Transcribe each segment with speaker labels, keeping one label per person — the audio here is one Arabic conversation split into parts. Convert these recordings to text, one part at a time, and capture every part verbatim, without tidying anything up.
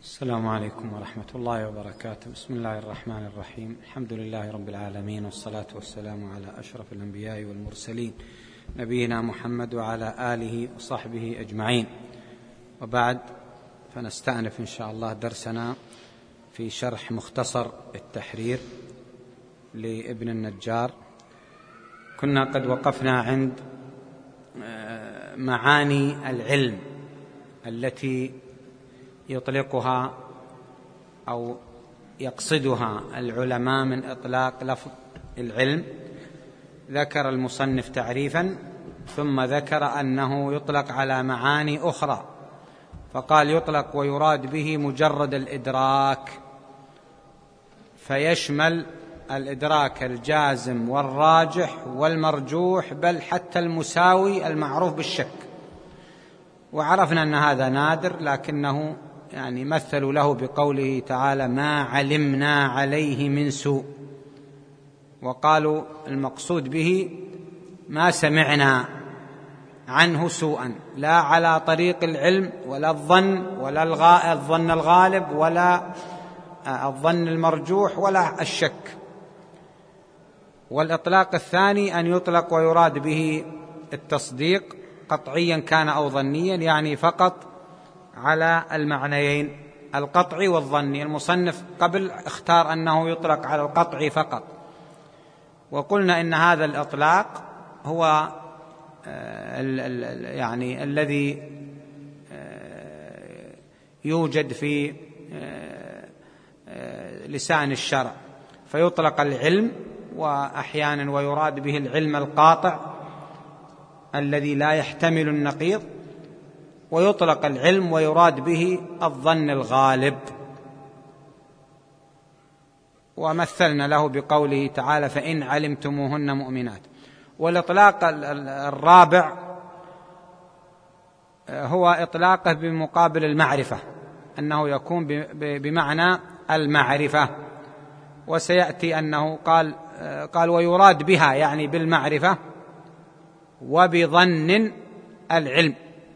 Speaker 1: السلام عليكم ورحمة الله وبركاته. بسم الله الرحمن الرحيم. الحمد لله رب العالمين، والصلاة والسلام على أشرف الأنبياء والمرسلين نبينا محمد وعلى آله وصحبه أجمعين، وبعد، فنستأنف إن شاء الله درسنا في شرح مختصر التحرير لابن النجار. كنا قد وقفنا عند معاني العلم التي يطلقها أو يقصدها العلماء من إطلاق لفظ العلم. ذكر المصنف تعريفا، ثم ذكر أنه يطلق على معاني أخرى، فقال يطلق ويراد به مجرد الإدراك، فيشمل الإدراك الجازم والراجح والمرجوح، بل حتى المساوي المعروف بالشك. وعرفنا أن هذا نادر، لكنه يعني مثلوا له بقوله تعالى: ما علمنا عليه من سوء، وقالوا المقصود به ما سمعنا عنه سوءا، لا على طريق العلم ولا الظن ولا الظن الغالب ولا الظن المرجوح ولا الشك. والإطلاق الثاني أن يطلق ويراد به التصديق قطعيا كان أو ظنيا، يعني فقط على المعنيين القطعي والظني. المصنف قبل اختار أنه يطلق على القطعي فقط، وقلنا إن هذا الإطلاق هو ال ال يعني الذي يوجد في لسان الشرع، فيطلق العلم وأحيانا ويراد به العلم القاطع الذي لا يحتمل النقيض، ويطلق العلم ويراد به الظن الغالب. ومثلنا له بقوله تعالى: فإن علمتموهن مؤمنات. والإطلاق الرابع هو إطلاقه بمقابل المعرفة، أنه يكون بمعنى المعرفة، وسيأتي أنه قال قال ويراد بها، يعني بالمعرفة وبظن العلم.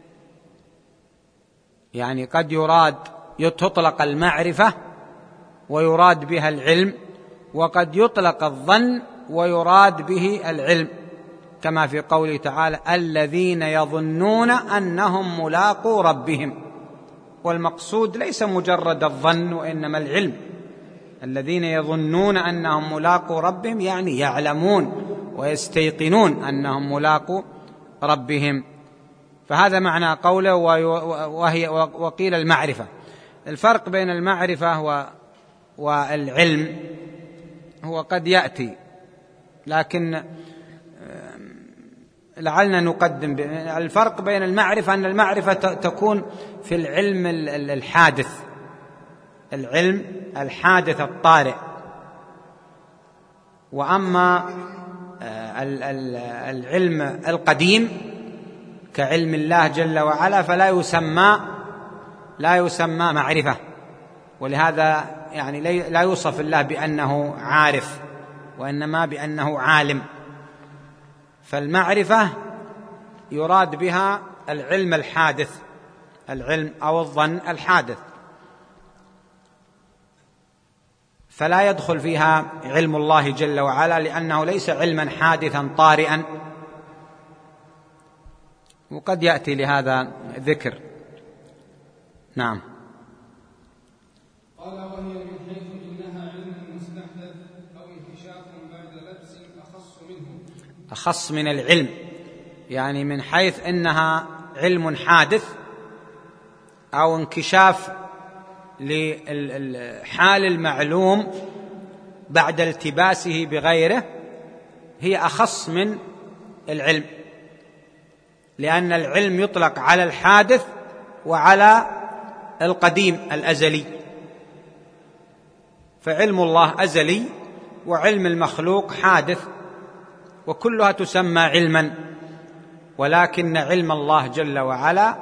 Speaker 1: يعني قد يراد تطلق المعرفة ويراد بها العلم، وقد يطلق الظن ويراد به العلم، كما في قوله تعالى: الذين يظنون أنهم ملاقو ربهم. والمقصود ليس مجرد الظن، وإنما العلم. الذين يظنون أنهم ملاقو ربهم يعني يعلمون ويستيقنون أنهم ملاقو ربهم. فهذا معنى قوله وهي وقيل المعرفة. الفرق بين المعرفة والعلم هو قد يأتي، لكن لعلنا نقدم الفرق بين المعرفة أن المعرفة تكون في العلم الحادث، العلم الحادث الطارئ، وأما العلم القديم كعلم الله جل وعلا فلا يسمى لا يسمى معرفة. ولهذا يعني لا يوصف الله بأنه عارف، وإنما بأنه عالم. فالمعرفة يراد بها العلم الحادث، العلم أو الظن الحادث، فلا يدخل فيها علم الله جل وعلا، لأنه ليس علما حادثا طارئا. وقد يأتي لهذا ذكر. نعم.
Speaker 2: قال: وهي من حيث إنها علم مستحدث أو انكشاف بعد لبس أخص منه.
Speaker 1: أخص من العلم، يعني من حيث إنها علم حادث أو انكشاف للحال المعلوم بعد التباسه بغيره، هي أخص من العلم، لأن العلم يطلق على الحادث وعلى القديم الأزلي. فعلم الله أزلي، وعلم المخلوق حادث، وكلها تسمى علما. ولكن علم الله جل وعلا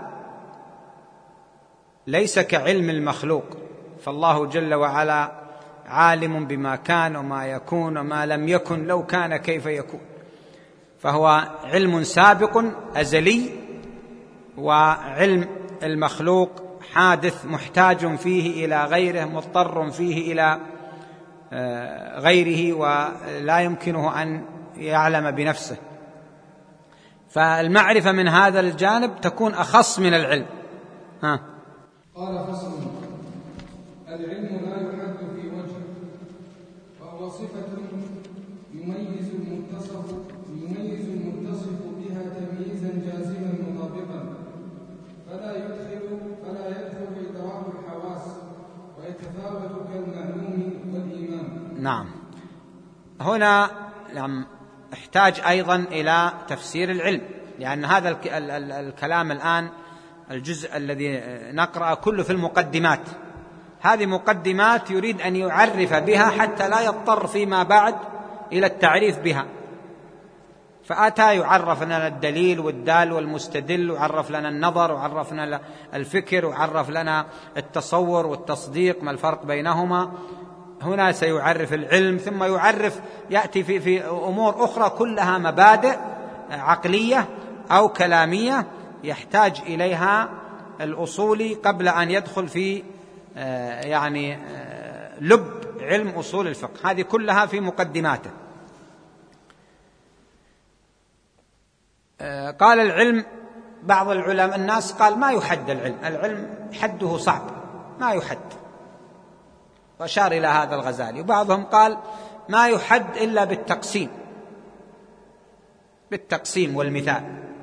Speaker 1: ليس كعلم المخلوق، فالله جل وعلا عالم بما كان وما يكون وما لم يكن لو كان كيف يكون. فهو علم سابق أزلي، وعلم المخلوق حادث محتاج فيه إلى غيره، مضطر فيه إلى غيره، ولا يمكنه أن يعلم بنفسه. فالمعرفة من هذا الجانب تكون أخص من العلم. ها.
Speaker 2: قال فصل: العلم لا يحد في وجه، وهو صفة يميز المتصف يميز المتصف بها تمييزا جازما مطابقا، فلا يدخل فلا يدخل إدراك الحواس، ويتفاوت كالمعلوم والإيمان.
Speaker 1: نعم. هنا نعم احتاج أيضا إلى تفسير العلم، لأن هذا الكلام الآن الجزء الذي نقرأ كله في المقدمات. هذه مقدمات يريد أن يعرف بها حتى لا يضطر فيما بعد إلى التعريف بها. فأتى يعرف لنا الدليل والدال والمستدل، وعرف لنا النظر، وعرف لنا الفكر، وعرف لنا التصور والتصديق ما الفرق بينهما. هنا سيعرف العلم، ثم يعرف يأتي في, في أمور أخرى كلها مبادئ عقلية أو كلامية يحتاج إليها الأصولي قبل أن يدخل في يعني لب علم أصول الفقه. هذه كلها في مقدماته. قال العلم، بعض العلماء الناس قال ما يحد العلم، العلم حده صعب ما يحد، وأشار إلى هذا الغزالي. وبعضهم قال ما يحد إلا بالتقسيم بالتقسيم والمثال.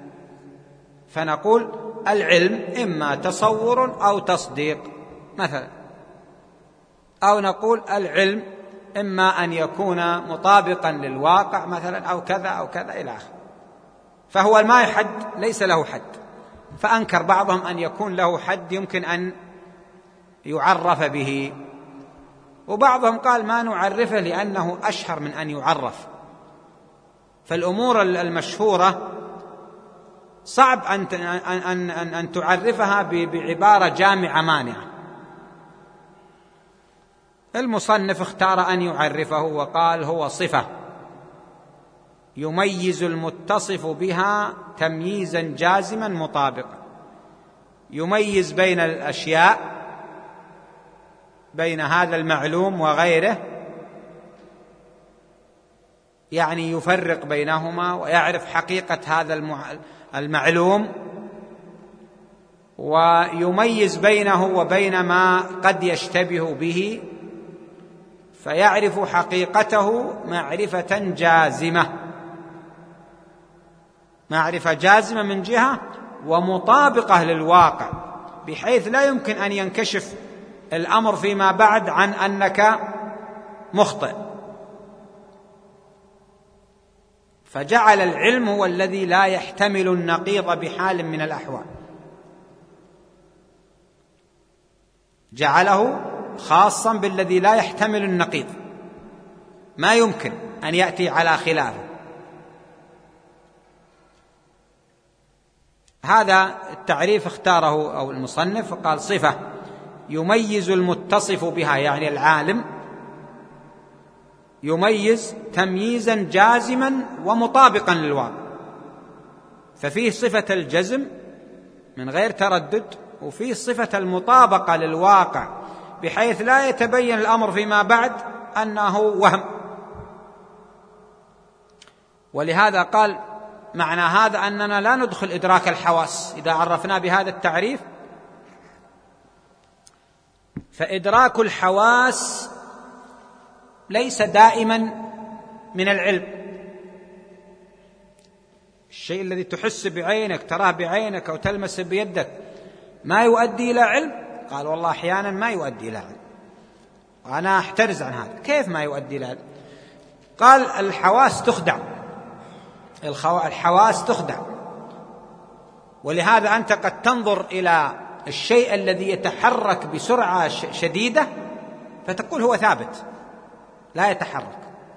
Speaker 1: فنقول العلم إما تصور أو تصديق مثلا، أو نقول العلم إما أن يكون مطابقا للواقع مثلا، أو كذا أو كذا إلى آخره. فهو ما يحد، ليس له حد. فأنكر بعضهم أن يكون له حد يمكن أن يعرف به، وبعضهم قال ما نعرفه لأنه أشهر من أن يعرف. فالأمور المشهورة صعب أن أن أن أن تعرفها بعبارة جامعة مانعة. المصنف اختار أن يعرفه وقال هو صفة يميز المتصف بها تمييزا جازما مطابقا، يميز بين الأشياء، بين هذا المعلوم وغيره، يعني يفرق بينهما ويعرف حقيقة هذا المعلوم، ويميز بينه وبين ما قد يشتبه به، فيعرف حقيقته معرفة جازمة، معرفة جازمة من جهة، ومطابقة للواقع، بحيث لا يمكن أن ينكشف الأمر فيما بعد عن أنك مخطئ. فجعل العلم هو الذي لا يحتمل النقيض بحال من الأحوال، جعله خاصا بالذي لا يحتمل النقيض، ما يمكن أن يأتي على خلافه. هذا التعريف اختاره أو المصنف، وقال صفة يميز المتصف بها، يعني العالم يميز تمييزا جازما ومطابقا للواقع. ففيه صفة الجزم من غير تردد، وفيه صفة المطابقة للواقع، بحيث لا يتبين الأمر فيما بعد أنه وهم. ولهذا قال معنى هذا أننا لا ندخل إدراك الحواس إذا عرفنا بهذا التعريف. فإدراك الحواس ليس دائما من العلم. الشيء الذي تحس بعينك، تراه بعينك أو تلمس بيدك، ما يؤدي إلى علم. قال والله أحيانا ما يؤدي إلى علم، وأنا أحترز عن هذا. كيف ما يؤدي إلى علم؟ قال الحواس تخدع، الحواس تخدع. ولهذا أنت قد تنظر إلى الشيء الذي يتحرك بسرعة شديدة فتقول هو ثابت لا يتحرك.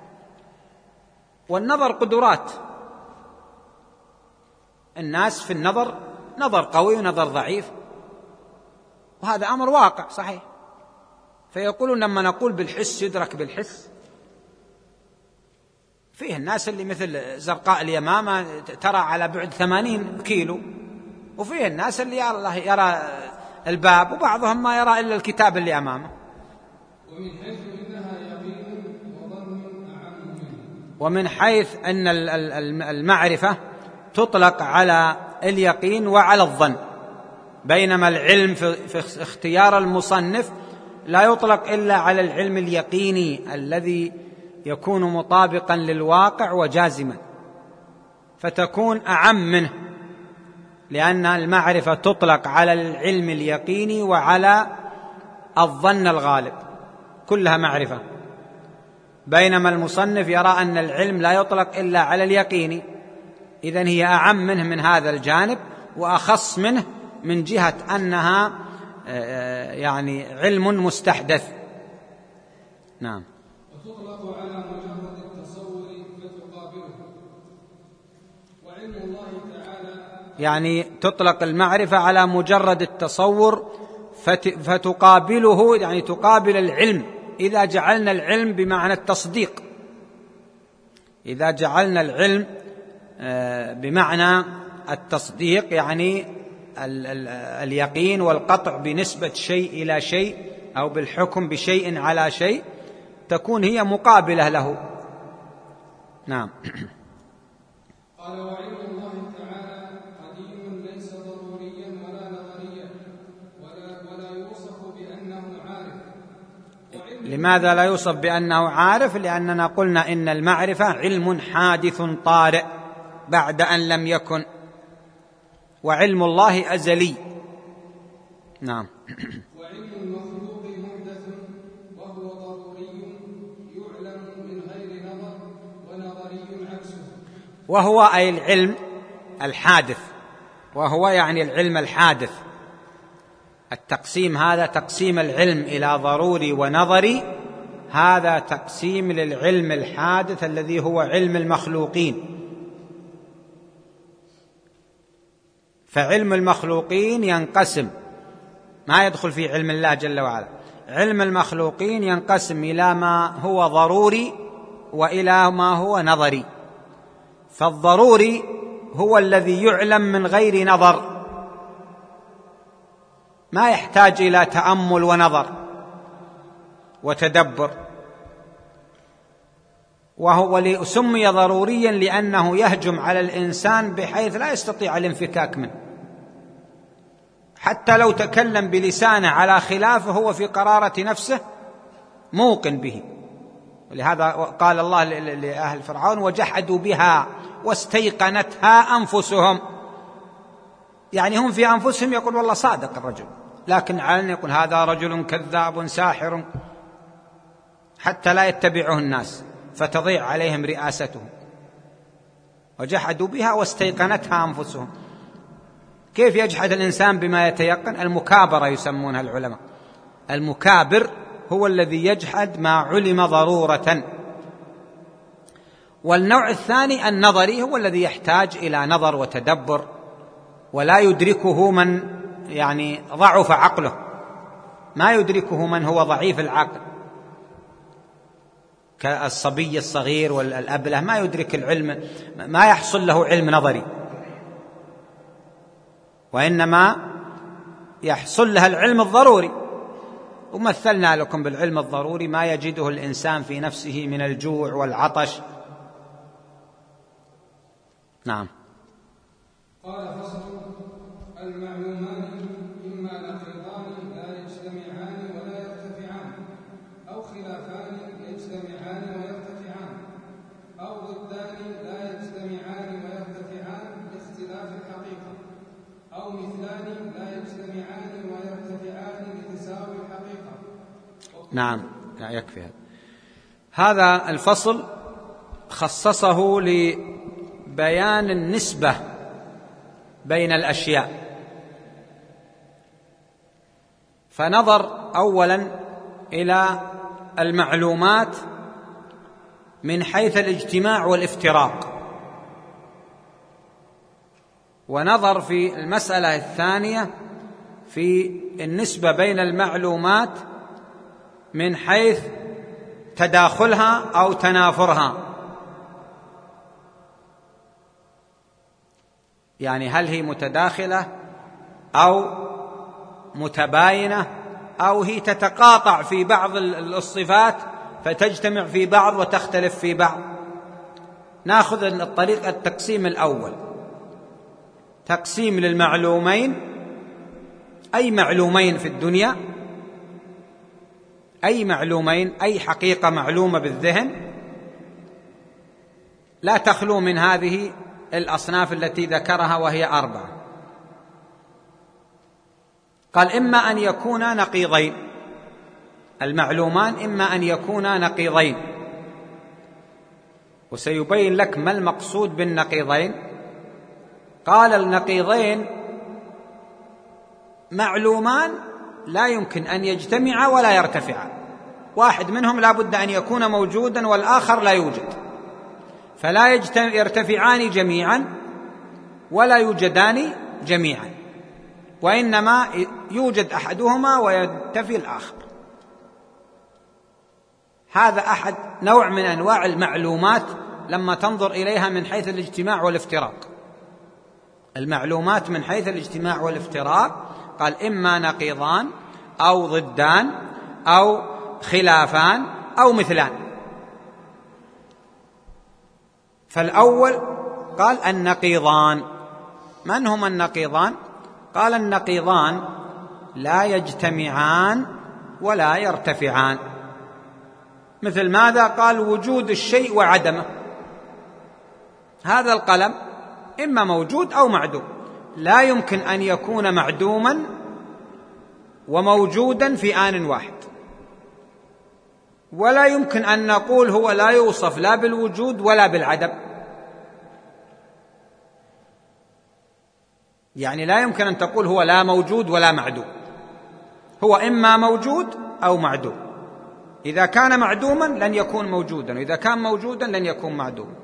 Speaker 1: والنظر قدرات، الناس في النظر نظر قوي ونظر ضعيف، وهذا أمر واقع صحيح. فيقولون لما نقول بالحس يدرك بالحس، فيه الناس اللي مثل زرقاء اليمامة ترى على بعد ثمانين كيلو، وفيه الناس اللي يرى الباب، وبعضهم ما يرى إلا الكتاب اللي أمامه.
Speaker 2: ومن حيث إنها يقين وظن أعم منه.
Speaker 1: ومن حيث أن المعرفة تطلق على اليقين وعلى الظن، بينما العلم في اختيار المصنف لا يطلق إلا على العلم اليقيني الذي يكون مطابقا للواقع وجازما، فتكون أعم منه، لأن المعرفة تطلق على العلم اليقيني وعلى الظن الغالب، كلها معرفة، بينما المصنف يرى أن العلم لا يطلق إلا على اليقيني، إذن هي أعم منه من هذا الجانب وأخص منه من جهة أنها يعني علم مستحدث. نعم.
Speaker 2: وتطلق على مجرد التصور فتقابله، وعلم الله تعالى
Speaker 1: يعني تطلق المعرفة على مجرد التصور فتقابله، يعني تقابل العلم. إذا جعلنا العلم بمعنى التصديق، إذا جعلنا العلم بمعنى التصديق يعني اليقين والقطع بنسبة شيء إلى شيء أو بالحكم بشيء على شيء، تكون هي مقابلة له. نعم.
Speaker 2: قال وعلم الله تعالى قديم ليس ضروريا ولا نظريا ولا, ولا يوصف بأنه عارف.
Speaker 1: لماذا لا يوصف بأنه عارف؟ لأننا قلنا إن المعرفة علم حادث طارئ بعد أن لم يكن، وعلم الله أزلي. نعم.
Speaker 2: وعلم المخلوق محدث وهو ضروري يعلم من غير نظر ونظري عكسه.
Speaker 1: وهو أي العلم الحادث، وهو يعني العلم الحادث. التقسيم هذا تقسيم العلم إلى ضروري ونظري، هذا تقسيم للعلم الحادث الذي هو علم المخلوقين. فعلم المخلوقين ينقسم، ما يدخل في علم الله جل وعلا. علم المخلوقين ينقسم إلى ما هو ضروري وإلى ما هو نظري. فالضروري هو الذي يعلم من غير نظر، ما يحتاج إلى تأمل ونظر وتدبر، وهو سمي ضروريا لأنه يهجم على الإنسان بحيث لا يستطيع الانفكاك منه، حتى لو تكلم بلسانه على خلافه هو في قرارة نفسه موقن به. ولهذا قال الله لأهل فرعون وجحدوا بها واستيقنتها أنفسهم، يعني هم في أنفسهم يقول والله صادق الرجل، لكن علنا يقول هذا رجل كذاب ساحر، حتى لا يتبعه الناس فتضيع عليهم رئاستهم. وجحدوا بها واستيقنتها أنفسهم. كيف يجحد الإنسان بما يتيقن؟ المكابرة يسمونها العلماء. المكابر هو الذي يجحد ما علم ضرورة. والنوع الثاني النظري هو الذي يحتاج إلى نظر وتدبر، ولا يدركه من يعني ضعف عقله، ما يدركه من هو ضعيف العقل، كالصبي الصغير والأبله ما يدرك العلم، ما يحصل له علم نظري، وإنما يحصل لها العلم الضروري. ومثلنا لكم بالعلم الضروري ما يجده الإنسان في نفسه من الجوع والعطش. نعم.
Speaker 2: قال فصل المعلومان إما نقيضان لا يجتمعان ولا يرتفعان، أو خلافان يجتمعان ويرتفعان، أو ضدان لا يجتمعان ويرتفعان لاختلاف الحقيقة، أو مثلان لا يجتمعان ويرتفعان لتساوي الحقيقة.
Speaker 1: نعم، لا يكفي هذا. هذا الفصل خصصه لبيان النسبة بين الأشياء. فنظر أولا إلى المعلومات من حيث الاجتماع والافتراق، ونظر في المسألة الثانية في النسبة بين المعلومات من حيث تداخلها أو تنافرها، يعني هل هي متداخلة أو متباينة أو هي تتقاطع في بعض الصفات فتجتمع في بعض وتختلف في بعض. نأخذ الطريق التقسيم الأول، تقسيم للمعلومين، أي معلومين في الدنيا، أي معلومين، أي حقيقة معلومة بالذهن لا تخلو من هذه الأصناف التي ذكرها وهي أربعة. قال إما أن يكونا نقيضين، المعلومان إما أن يكونا نقيضين، وسيبين لك ما المقصود بالنقيضين. قال النقيضين معلومان لا يمكن أن يجتمعا ولا يرتفعا، واحد منهم لا بد أن يكون موجودا والآخر لا يوجد، فلا يرتفعان جميعا ولا يوجدان جميعا، وإنما يوجد أحدهما وينتفي الآخر. هذا أحد نوع من أنواع المعلومات لما تنظر إليها من حيث الاجتماع والافتراق. المعلومات من حيث الاجتماع والافتراق قال إما نقيضان أو ضدان أو خلافان أو مثلان. فالأول قال النقيضان. من هما النقيضان؟ قال النقيضان لا يجتمعان ولا يرتفعان. مثل ماذا؟ قال وجود الشيء وعدمه. هذا القلم إما موجود أو معدوم، لا يمكن أن يكون معدوما وموجودا في آن واحد، ولا يمكن أن نقول هو لا يوصف لا بالوجود ولا بالعدم. يعني لا يمكن أن تقول هو لا موجود ولا معدوم، هو إما موجود أو معدوم. إذا كان معدوما لن يكون موجودا، وإذا كان موجودا لن يكون معدوما.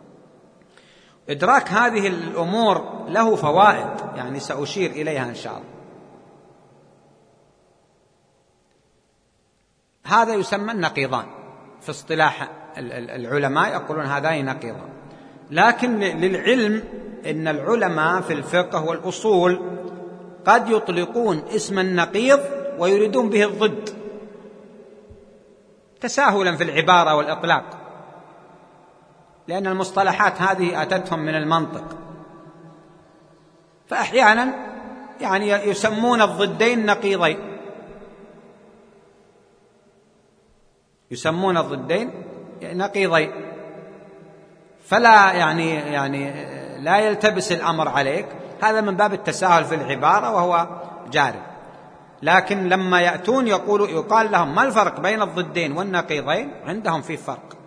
Speaker 1: إدراك هذه الأمور له فوائد، يعني سأشير إليها إن شاء الله. هذا يسمى النقيضان في اصطلاح العلماء، يقولون هذان نقيضان. لكن للعلم إن العلماء في الفقه والأصول قد يطلقون اسم النقيض ويريدون به الضد تساهلا في العبارة والإطلاق، لأن المصطلحات هذه أتتهم من المنطق. فأحيانا يعني يسمون الضدين نقيضين، يسمون الضدين نقيضين، فلا يعني يعني لا يلتبس الأمر عليك. هذا من باب التساهل في العبارة وهو جاري. لكن لما يأتون يقولوا يقال لهم ما الفرق بين الضدين والنقيضين؟ عندهم في فرق.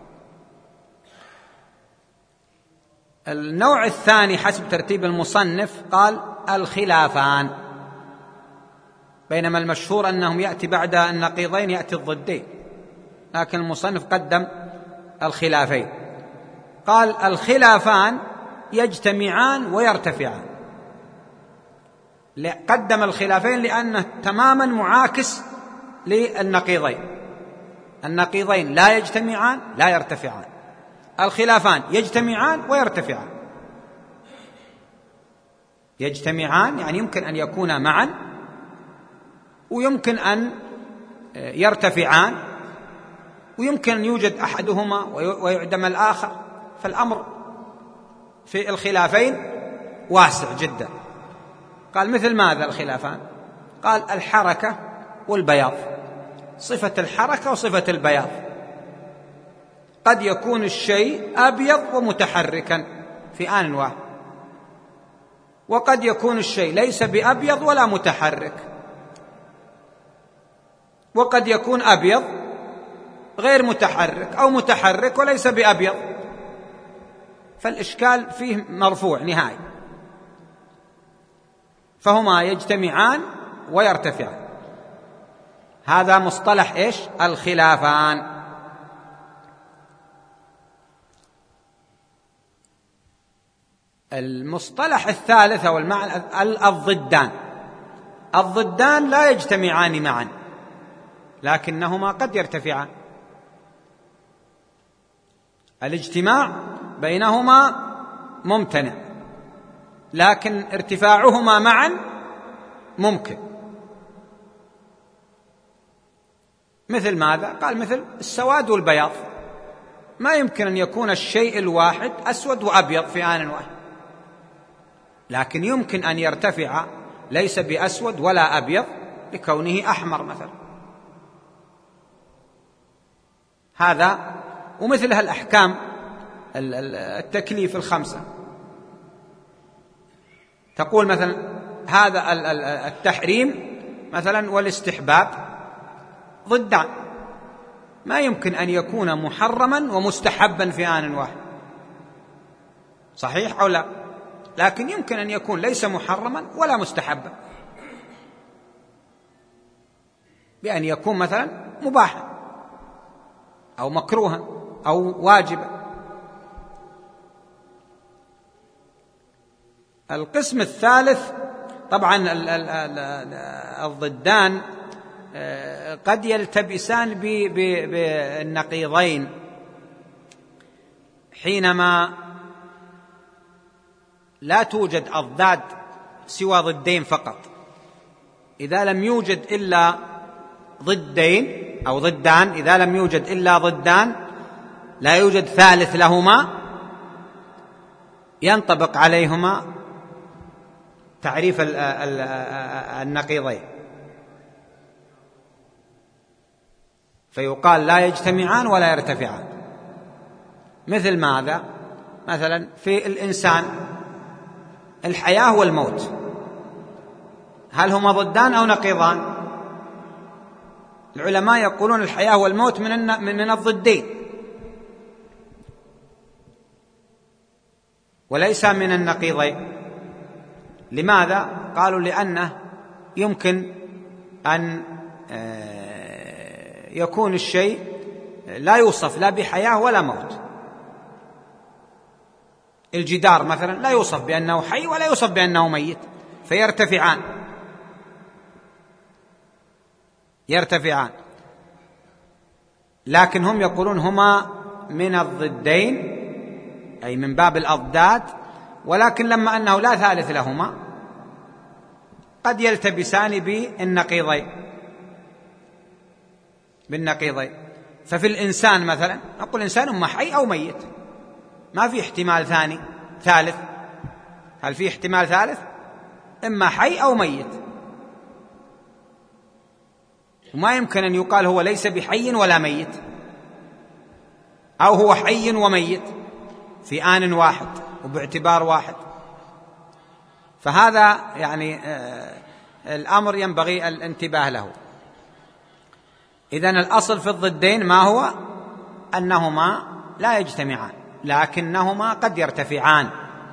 Speaker 1: النوع الثاني حسب ترتيب المصنف قال الخلافان، بينما المشهور أنهم يأتي بعد النقيضين يأتي الضدين، لكن المصنف قدم الخلافين. قال الخلافان يجتمعان ويرتفعان. قدم الخلافين لأنه تماما معاكس للنقيضين. النقيضين لا يجتمعان لا يرتفعان، الخلافان يجتمعان ويرتفعان. يجتمعان يعني يمكن أن يكونا معا، ويمكن أن يرتفعان، ويمكن أن يوجد أحدهما ويعدم الآخر. فالأمر في الخلافين واسع جدا. قال مثل ماذا الخلافان؟ قال الحركة والبياض، صفة الحركة وصفة البياض. قد يكون الشيء أبيض ومتحركا في آن واحد، وقد يكون الشيء ليس بأبيض ولا متحرك، وقد يكون أبيض غير متحرك أو متحرك وليس بأبيض. فالإشكال فيه مرفوع نهائي. فهما يجتمعان ويرتفعان. هذا مصطلح إيش؟ الخلافان. المصطلح الثالث أو المعنى الضدان. الضدان لا يجتمعان معا، لكنهما قد يرتفعان. الاجتماع بينهما ممتنع، لكن ارتفاعهما معا ممكن. مثل ماذا؟ قال مثل السواد والبياض، ما يمكن أن يكون الشيء الواحد أسود وأبيض في آن واحد، لكن يمكن أن يرتفع ليس بأسود ولا أبيض لكونه أحمر مثلا. هذا ومثلها الأحكام التكليف الخمسة، تقول مثلا هذا التحريم مثلا والاستحباب ضدان، ما يمكن أن يكون محرما ومستحبا في آن واحد، صحيح أو لا؟ لكن يمكن أن يكون ليس محرما ولا مستحبا، بأن يكون مثلا مباحا أو مكروها أو واجبا. القسم الثالث طبعا الضدان قد يلتبسان بالنقيضين حينما لا توجد أضداد سوى ضدين فقط. إذا لم يوجد إلا ضدين أو ضدان، إذا لم يوجد إلا ضدان لا يوجد ثالث لهما، ينطبق عليهما تعريف النقيضين، فيقال لا يجتمعان ولا يرتفعان. مثل ماذا؟ مثلا في الإنسان الحياة والموت، هل هما ضدان أو نقيضان؟ العلماء يقولون الحياة والموت من من الضدين وليس من النقيضين. لماذا؟ قالوا لأنه يمكن أن يكون الشيء لا يوصف لا بحياة ولا موت. الجدار مثلا لا يوصف بأنه حي ولا يوصف بأنه ميت، فيرتفعان يرتفعان لكن هم يقولون هما من الضدين أي من باب الأضداد، ولكن لما أنه لا ثالث لهما قد يلتبسان بالنقيضين بالنقيضين ففي الإنسان مثلا نقول إنسان إما حي أو ميت، ما في احتمال ثاني ثالث. هل في احتمال ثالث؟ إما حي أو ميت، وما يمكن أن يقال هو ليس بحي ولا ميت، أو هو حي وميت في آن واحد وباعتبار واحد. فهذا يعني آه الأمر ينبغي الانتباه له. إذن الأصل في الضدين ما هو؟ أنهما لا يجتمعان لكنهما قد يرتفعان،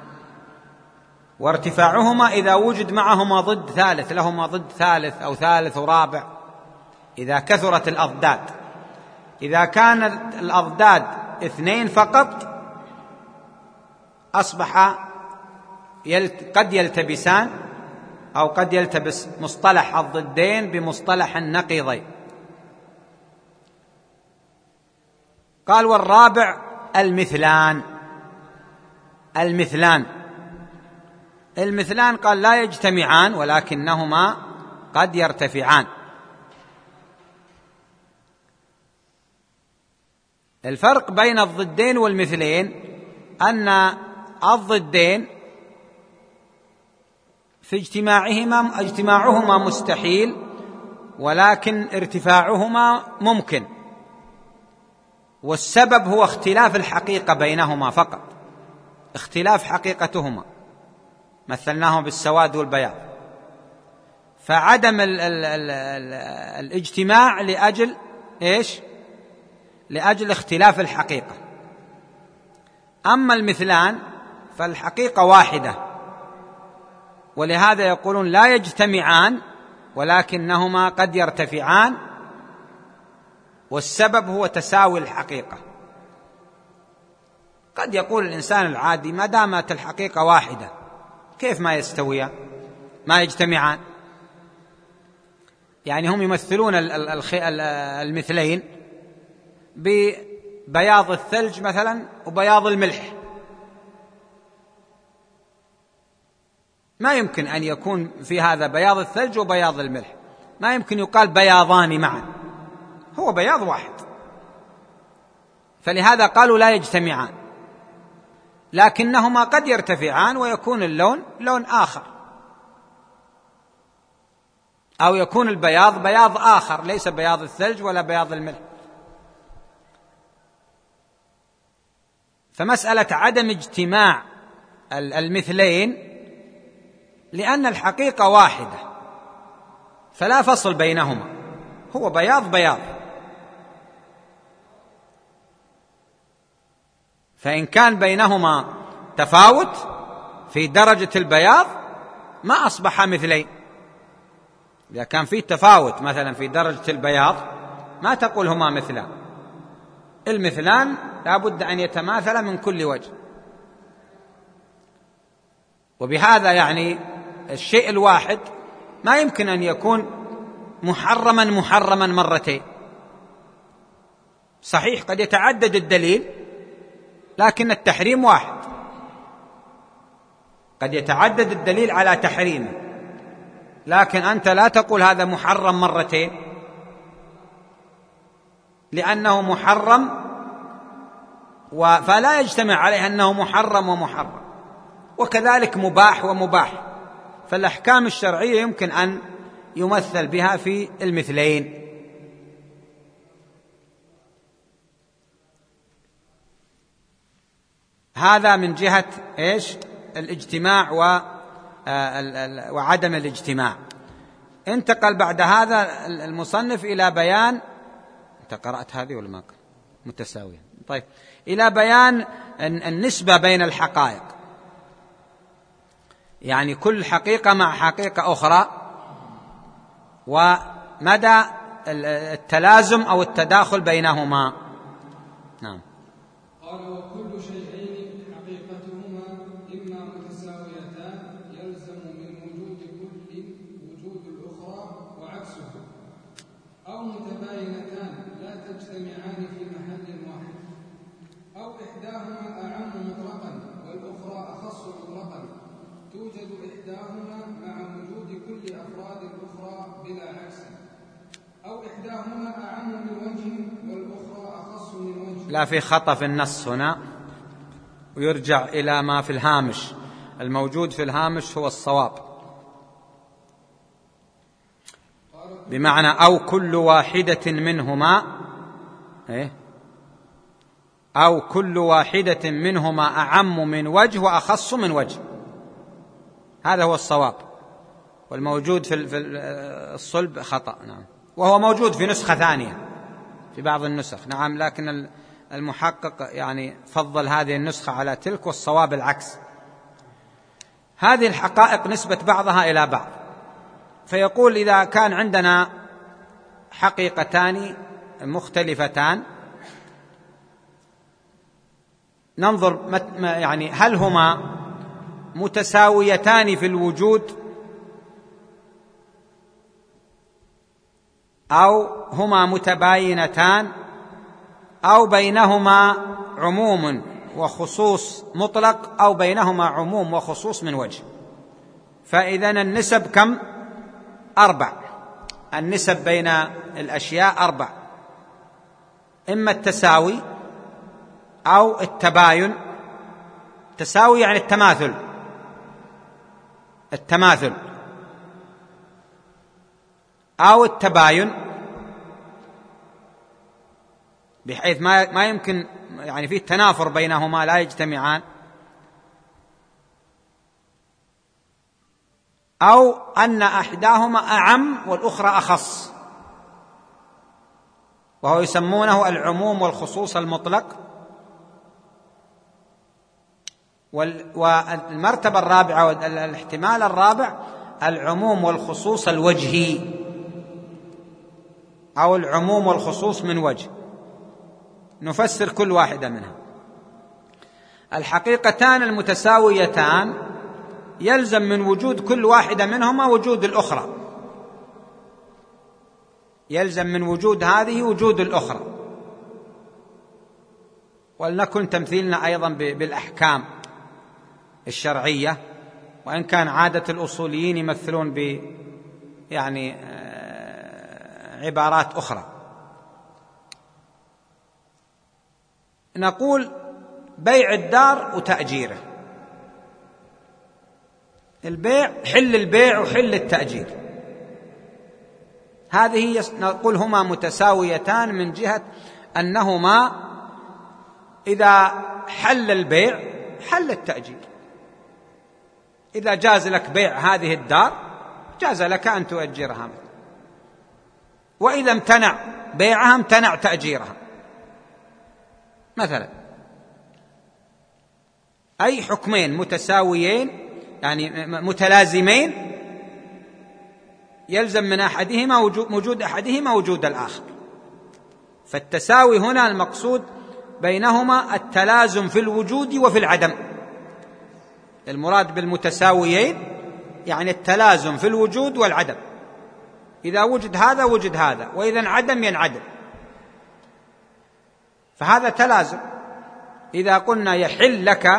Speaker 1: وارتفاعهما إذا وجد معهما ضد ثالث، لهما ضد ثالث أو ثالث ورابع إذا كثرت الأضداد. إذا كانت الأضداد اثنين فقط أصبح قد يلتبسان أو قد يلتبس مصطلح الضدين بمصطلح النقيضين. قال والرابع المثلان. المثلان المثلان قال لا يجتمعان ولكنهما قد يرتفعان. الفرق بين الضدين والمثلين أن الضدين في اجتماعهما اجتماعهما مستحيل، ولكن ارتفاعهما ممكن، والسبب هو اختلاف الحقيقة بينهما فقط، اختلاف حقيقتهما، مثلناهم بالسواد والبياض. فعدم ال ال ال ال الاجتماع لأجل إيش؟ لأجل اختلاف الحقيقة. أما المثلان فالحقيقة واحدة، ولهذا يقولون لا يجتمعان ولكنهما قد يرتفعان، والسبب هو تساوي الحقيقة. قد يقول الإنسان العادي ما دامت الحقيقة واحدة كيف ما يستويان ما يجتمعان؟ يعني هم يمثلون المثلين ببياض الثلج مثلا وبياض الملح، ما يمكن أن يكون في هذا بياض الثلج وبياض الملح، ما يمكن يقال بياضان معا، هو بياض واحد، فلهذا قالوا لا يجتمعان، لكنهما قد يرتفعان ويكون اللون لون آخر، أو يكون البياض بياض آخر ليس بياض الثلج ولا بياض الملح. فمسألة عدم اجتماع المثلين لأن الحقيقة واحدة فلا فصل بينهما، هو بياض بياض. فإن كان بينهما تفاوت في درجة البياض ما أصبح مثلين. إذا كان في تفاوت مثلا في درجة البياض ما تقول هما مثلان، المثلان لا بد أن يتماثلا من كل وجه. وبهذا يعني الشيء الواحد ما يمكن أن يكون محرما محرما مرتين. صحيح قد يتعدد الدليل لكن التحريم واحد، قد يتعدد الدليل على تحريمه، لكن أنت لا تقول هذا محرم مرتين، لأنه محرم فلا يجتمع عليه أنه محرم ومحرم، وكذلك مباح ومباح. فالأحكام الشرعية يمكن أن يمثل بها في المثلين. هذا من جهة إيش؟ الاجتماع وعدم الاجتماع. انتقل بعد هذا المصنف إلى بيان، أنت قرأت هذه ولا ما؟ متساوية. طيب، إلى بيان النسبة بين الحقائق، يعني كل حقيقة مع حقيقة أخرى، ومدى التلازم أو التداخل بينهما. نعم.
Speaker 2: قال: وكل شيئين حقيقتهما إما متساويتان يلزم من وجود كل وجود الأخرى وعكسه، أو متباينتان لا تجتمعان في محل واحد، أو إحداهما أعم مطلقا والأخرى أخص مطلقا، توجد إحداهما مع وجود كل أفراد الأخرى بلا عكس، أو إحداهما أعم من وجه والأخرى أخص من وجه.
Speaker 1: لا، في خطأ في النص هنا، ويرجع إلى ما في الهامش. الموجود في الهامش هو الصواب، بمعنى أو كل واحدة منهما إيه؟ أو كل واحدة منهما أعم من وجه وأخص من وجه، هذا هو الصواب. والموجود في الصلب خطأ. نعم. وهو موجود في نسخة ثانية في بعض النسخ. نعم، لكن المحقق يعني فضل هذه النسخة على تلك، والصواب العكس. هذه الحقائق نسبة بعضها إلى بعض، فيقول إذا كان عندنا حقيقتان مختلفتان ننظر يعني هل هما متساويتان في الوجود أو هما متباينتان أو بينهما عموم وخصوص مطلق أو بينهما عموم وخصوص من وجه. فإذن النسب كم؟ أربع. النسب بين الأشياء أربع: إما التساوي أو التباين. تساوي يعني التماثل، التماثل أو التباين، بحيث ما ما يمكن يعني فيه تنافر بينهما لا يجتمعان، أو أن أحداهما أعم والأخرى أخص، وهو يسمونه العموم والخصوص المطلق. والمرتبة الرابعة والاحتمال الرابع العموم والخصوص الوجهي، أو العموم والخصوص من وجه. نفسر كل واحدة منها. الحقيقتان المتساويتان يلزم من وجود كل واحدة منهما وجود الأخرى، يلزم من وجود هذه وجود الأخرى. ولنكن تمثيلنا أيضا بالأحكام الشرعية، وإن كان عادة الأصوليين يمثلون ب يعني عبارات أخرى. نقول بيع الدار وتأجيره، البيع حل البيع وحل التأجير، هذه نقول هما متساويتان من جهة أنهما إذا حل البيع حل التأجير. إذا جاز لك بيع هذه الدار جاز لك أن تؤجرها، وإذا امتنع بيعها امتنع تأجيرها مثلا. أي حكمين متساويين يعني متلازمين يلزم من أحدهما وجود أحدهما وجود الآخر. فالتساوي هنا المقصود بينهما التلازم في الوجود وفي العدم. المراد بالمتساويين يعني التلازم في الوجود والعدم، إذا وجد هذا وجد هذا، وإذا انعدم ينعدم، فهذا تلازم. إذا قلنا يحل لك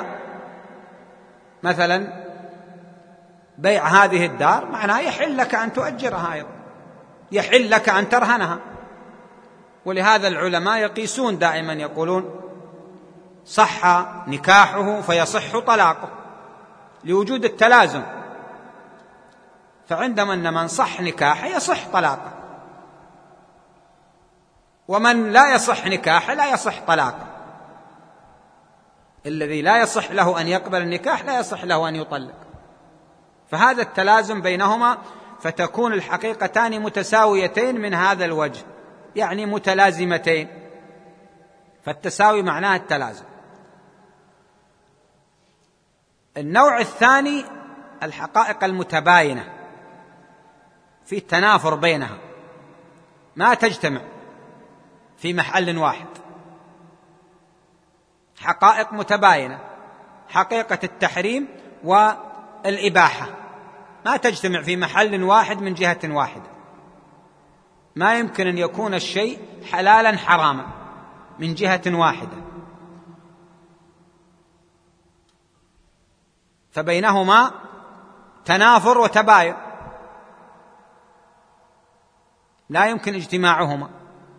Speaker 1: مثلا بيع هذه الدار معناه يحل لك أن تؤجرها أيضا، يحل لك أن ترهنها. ولهذا العلماء يقيسون دائما يقولون صح نكاحه فيصح طلاقه لوجود التلازم، فعندما أن من صح نكاحه يصح طلاقه، ومن لا يصح نكاحه لا يصح طلاقه. الذي لا يصح له أن يقبل النكاح لا يصح له أن يطلق. فهذا التلازم بينهما، فتكون الحقيقتان متساويتين من هذا الوجه، يعني متلازمتين، فالتساوي معناه التلازم. النوع الثاني الحقائق المتباينة في التنافر بينها، ما تجتمع في محل واحد، حقائق متباينة، حقيقة التحريم والإباحة ما تجتمع في محل واحد من جهة واحدة. ما يمكن أن يكون الشيء حلالا حراما من جهة واحدة، فبينهما تنافر وتباين لا يمكن اجتماعهما.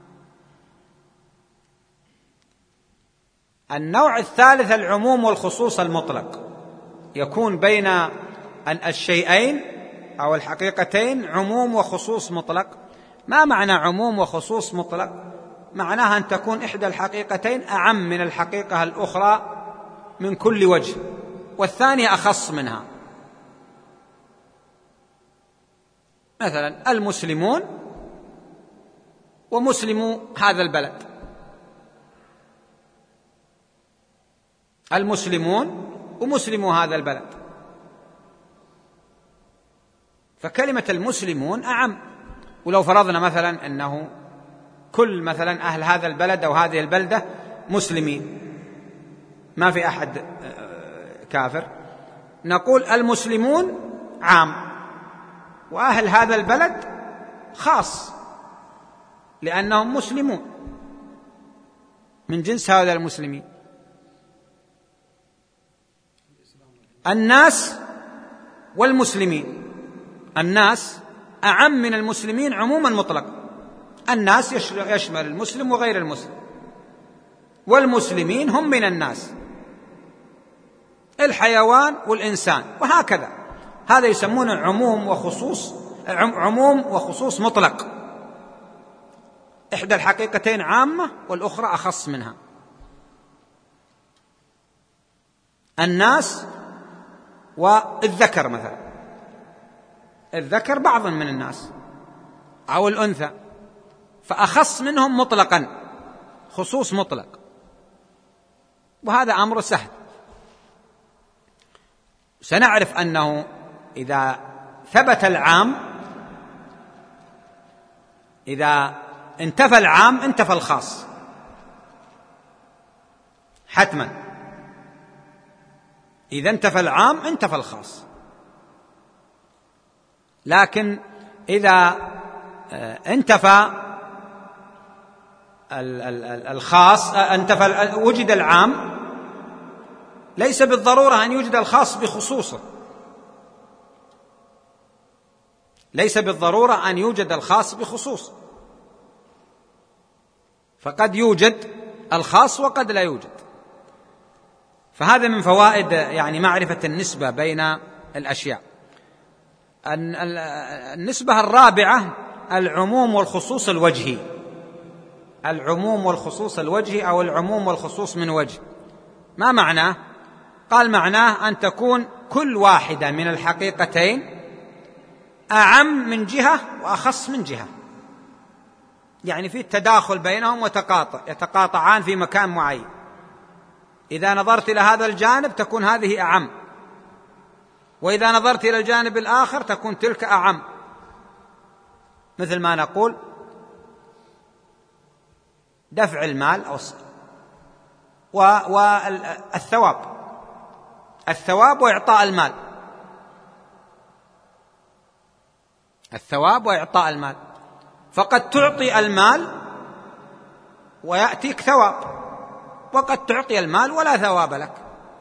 Speaker 1: النوع الثالث العموم والخصوص المطلق، يكون بين الشيئين أو الحقيقتين عموم وخصوص مطلق. ما معنى عموم وخصوص مطلق؟ معناها أن تكون إحدى الحقيقتين أعم من الحقيقة الأخرى من كل وجه، والثانية أخص منها. مثلا المسلمون ومسلمو هذا البلد، المسلمون ومسلمو هذا البلد، فكلمة المسلمون أعم. ولو فرضنا مثلا أنه كل مثلا أهل هذا البلد أو هذه البلدة مسلمين، ما في أحد كافر، نقول المسلمون عام وأهل هذا البلد خاص لأنهم مسلمون من جنس هؤلاء المسلمين. الناس والمسلمين، الناس أعم من المسلمين عموما مطلقا، الناس يشمل المسلم وغير المسلم، والمسلمين هم من الناس الحيوان والإنسان وهكذا. هذا يسمونه عموم وخصوص، عموم وخصوص مطلق، إحدى الحقيقتين عامة والأخرى أخص منها. الناس والذكر مثلا، الذكر بعض من الناس أو الأنثى، فأخص منهم مطلقا، خصوص مطلق، وهذا أمر سهل. سنعرف أنه إذا ثبت العام، إذا انتفى العام انتفى الخاص حتما، إذا انتفى العام انتفى الخاص. لكن إذا انتفى الخاص، انتفى وجد العام، ليس بالضرورة أن يوجد الخاص بخصوصه، ليس بالضرورة أن يوجد الخاص بخصوصه، فقد يوجد الخاص وقد لا يوجد. فهذا من فوائد يعني معرفة النسبة بين الأشياء. النسبة الرابعة العموم والخصوص الوجهي. العموم والخصوص الوجهي أو العموم والخصوص من وجه. ما معناه؟ قال معناه أن تكون كل واحدة من الحقيقتين أعم من جهة وأخص من جهة، يعني في التداخل بينهم وتقاطع، يتقاطعان في مكان معين. إذا نظرت إلى هذا الجانب تكون هذه أعم، وإذا نظرت إلى الجانب الآخر تكون تلك أعم. مثل ما نقول دفع المال أو والثواب، الثواب وإعطاء المال، الثواب وإعطاء المال. فقد تعطي المال ويأتيك ثواب، وقد تعطي المال ولا ثواب لك،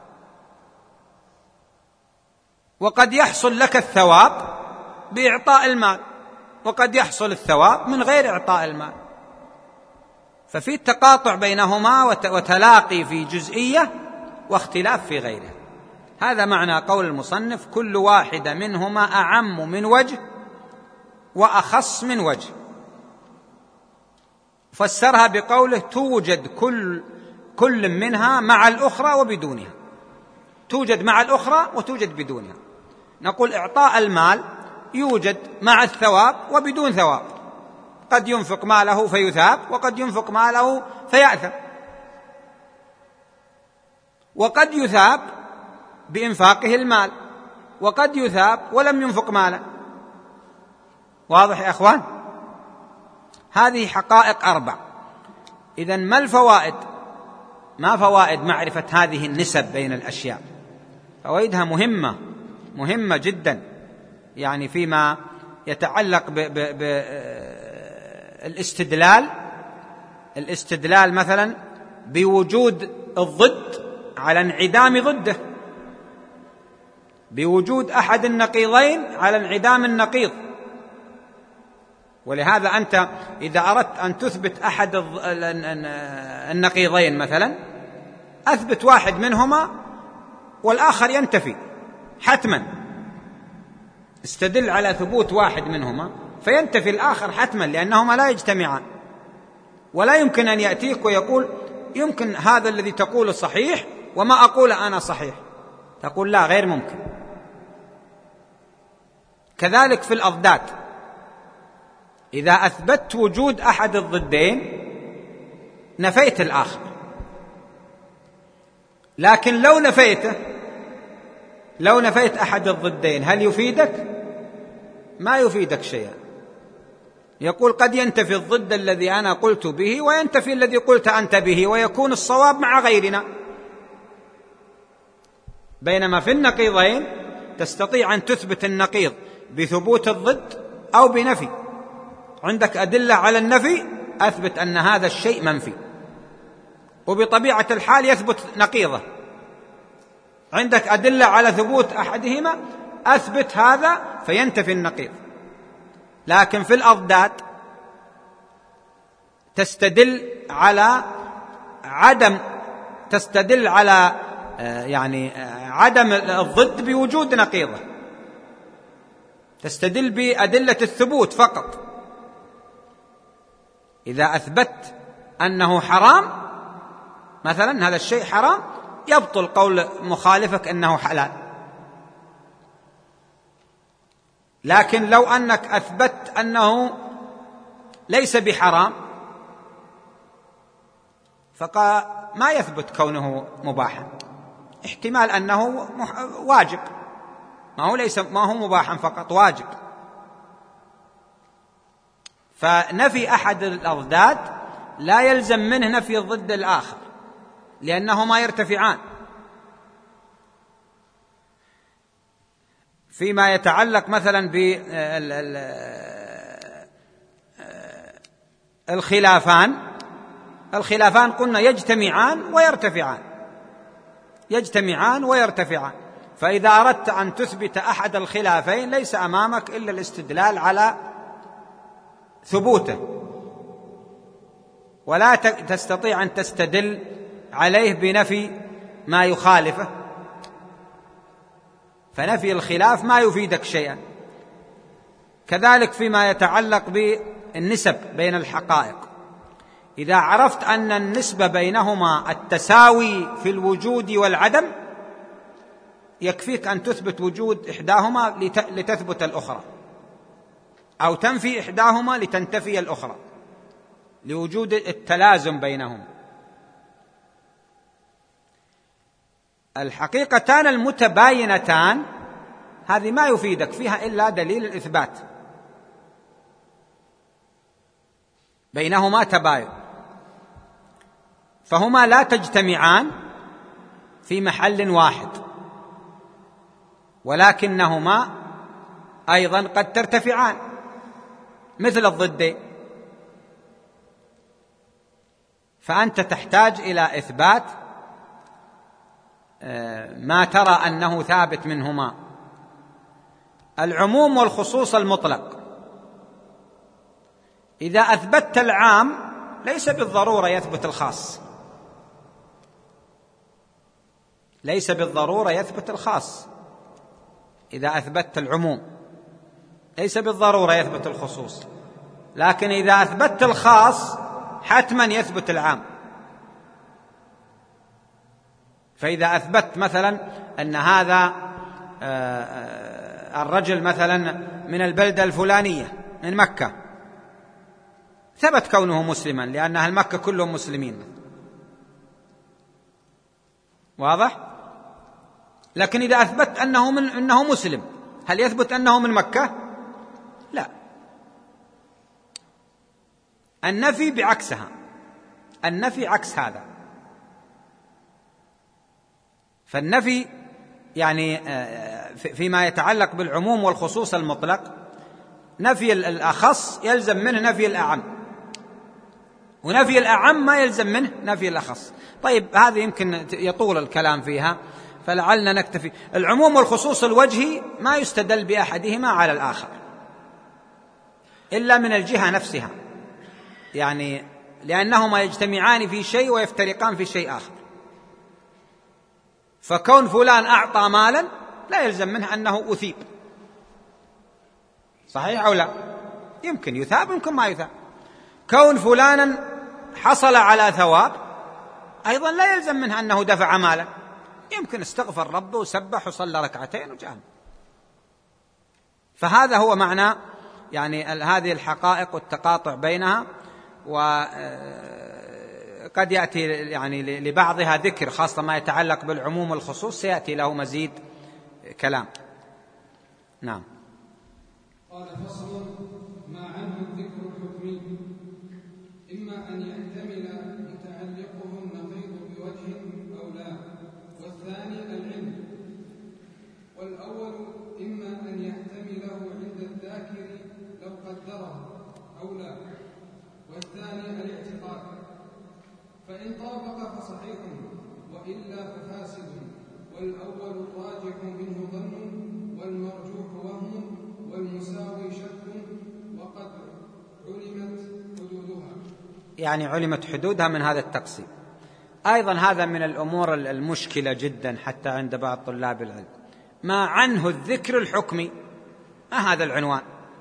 Speaker 1: وقد يحصل لك الثواب بإعطاء المال، وقد يحصل الثواب من غير إعطاء المال. ففي التقاطع بينهما وتلاقي في جزئية واختلاف في غيرها. هذا معنى قول المصنف كل واحدة منهما أعم من وجه وأخص من وجه. فسرها بقوله توجد كل كل منها مع الأخرى وبدونها، توجد مع الأخرى وتوجد بدونها. نقول إعطاء المال يوجد مع الثواب وبدون ثواب، قد ينفق ماله فيثاب وقد ينفق ماله فيأثم، وقد يثاب بإنفاقه المال وقد يثاب ولم ينفق مالا. واضح يا أخوان؟ هذه حقائق أربع. إذن ما الفوائد؟ ما فوائد معرفة هذه النسب بين الأشياء؟ فوائدها مهمة مهمة جدا، يعني فيما يتعلق بالاستدلال الاستدلال مثلا بوجود الضد على انعدام ضده، بوجود أحد النقيضين على انعدام النقيض. ولهذا أنت إذا أردت أن تثبت أحد النقيضين مثلا أثبت واحد منهما والآخر ينتفي حتما، استدل على ثبوت واحد منهما فينتفي الآخر حتما، لأنهما لا يجتمعان. ولا يمكن أن يأتيك ويقول يمكن هذا الذي تقوله صحيح وما أقول أنا صحيح، تقول لا، غير ممكن. كذلك في الأضداد، إذا أثبت وجود أحد الضدين نفيت الآخر، لكن لو نفيته لو نفيت أحد الضدين هل يفيدك؟ ما يفيدك شيئا. يقول قد ينتفي الضد الذي أنا قلت به وينتفي الذي قلت أنت به، ويكون الصواب مع غيرنا. بينما في النقيضين تستطيع أن تثبت النقيض بثبوت الضد أو بنفي. عندك أدلة على النفي أثبت أن هذا الشيء منفي، وبطبيعة الحال يثبت نقيضه. عندك أدلة على ثبوت أحدهما أثبت هذا فينتفي النقيض. لكن في الأضداد تستدل على عدم تستدل على يعني عدم الضد بوجود نقيضه، تستدل بأدلة الثبوت فقط. إذا أثبت أنه حرام مثلا، هذا الشيء حرام، يبطل قول مخالفك أنه حلال. لكن لو أنك أثبت أنه ليس بحرام فما يثبت كونه مباحا، احتمال أنه واجب، ما هو ليس ما هو مباحا فقط، واجب. فنفي أحد الأضداد لا يلزم منه نفي الضد الآخر، لأنهما يرتفعان. فيما يتعلق مثلا بالخلافان، الخلافان قلنا يجتمعان ويرتفعان، يجتمعان ويرتفعان. فإذا أردت أن تثبت أحد الخلافين ليس أمامك إلا الاستدلال على ثبوته. ولا تستطيع أن تستدل عليه بنفي ما يخالفه، فنفي الخلاف ما يفيدك شيئا. كذلك فيما يتعلق بالنسب بين الحقائق، إذا عرفت أن النسبة بينهما التساوي في الوجود والعدم يكفيك أن تثبت وجود إحداهما لتثبت الأخرى، أو تنفي إحداهما لتنتفي الأخرى، لوجود التلازم بينهما. الحقيقتان المتباينتان هذه ما يفيدك فيها إلا دليل الإثبات، بينهما تباين، فهما لا تجتمعان في محل واحد، ولكنهما أيضا قد ترتفعان مثل الضدين. فأنت تحتاج إلى إثبات ما ترى أنه ثابت منهما. العموم والخصوص المطلق، إذا أثبتت العام ليس بالضرورة يثبت الخاص، ليس بالضرورة يثبت الخاص. إذا أثبتت العموم ليس بالضرورة يثبت الخصوص، لكن إذا أثبتت الخاص حتما يثبت العام. فإذا أثبت مثلا أن هذا الرجل مثلا من البلدة الفلانية من مكة، ثبت كونه مسلما لأن أهل مكة كلهم مسلمين، واضح؟ لكن إذا أثبت أنه من أنه مسلم، هل يثبت أنه من مكة؟ لا. النفي بعكسها، النفي عكس هذا. فالنفي يعني فيما يتعلق بالعموم والخصوص المطلق، نفي الأخص يلزم منه نفي الأعم، ونفي الأعم ما يلزم منه نفي الأخص. طيب هذه يمكن يطول الكلام فيها، فلعلنا نكتفي. العموم والخصوص الوجهي ما يستدل بأحدهما على الآخر إلا من الجهة نفسها، يعني لأنهما يجتمعان في شيء ويفترقان في شيء آخر. فكون فلان أعطى مالا لا يلزم منه أنه أثيب، صحيح أو لا؟ يمكن يثاب يمكن ما يثاب. كون فلانا حصل على ثواب أيضا لا يلزم منه أنه دفع مالا، يمكن استغفر ربه وسبح وصلى ركعتين وجاء. فهذا هو معنى يعني هذه الحقائق والتقاطع بينها. وقد يأتي يعني لبعضها ذكر، خاصة ما يتعلق بالعموم والخصوص سيأتي له مزيد كلام. نعم.
Speaker 2: قال فصل: ما عنه الذكر الحكمي إما أن يحتمل متعلقه النقيض بوجه أو لا، والثاني العلم. والأول إما أن يحتمله عند الذاكر لو قدره أو لا، والثاني الاعتقاد. فإن طابق فصحيح، وإلا ففاسد. والأول الراجح منه ظن، والمرجوح وهم، والمساوي شك، وقد علمت حدودها.
Speaker 1: يعني علمت حدودها من هذا التقسيم. أيضا هذا من الأمور المشكلة جدا حتى عند بعض طلاب العلم، ما عنه الذكر الحكمي. ما هذا العنوان؟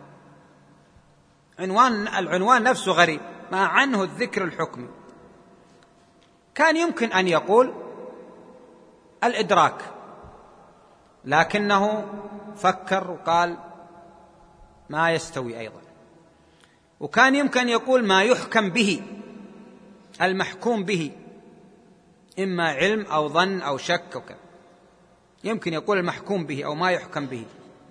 Speaker 1: عنوان العنوان نفسه غريب، ما عنه الذكر الحكمي. كان يمكن أن يقول الإدراك، لكنه فكر وقال ما يستوي أيضا. وكان يمكن أن يقول ما يحكم به، المحكوم به، إما علم أو ظن أو شك أو كذا. يمكن يقول المحكوم به أو ما يحكم به،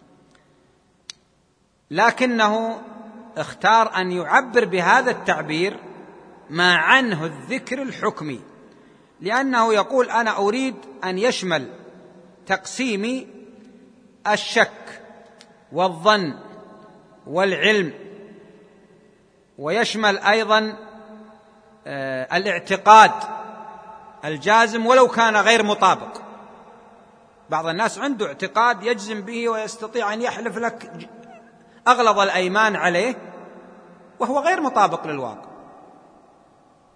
Speaker 1: لكنه اختار أن يعبر بهذا التعبير ما عنه الذكر الحكمي، لأنه يقول أنا أريد أن يشمل تقسيمي الشك والظن والعلم، ويشمل أيضا الاعتقاد الجازم ولو كان غير مطابق. بعض الناس عنده اعتقاد يجزم به ويستطيع أن يحلف لك أغلظ الأيمان عليه وهو غير مطابق للواقع.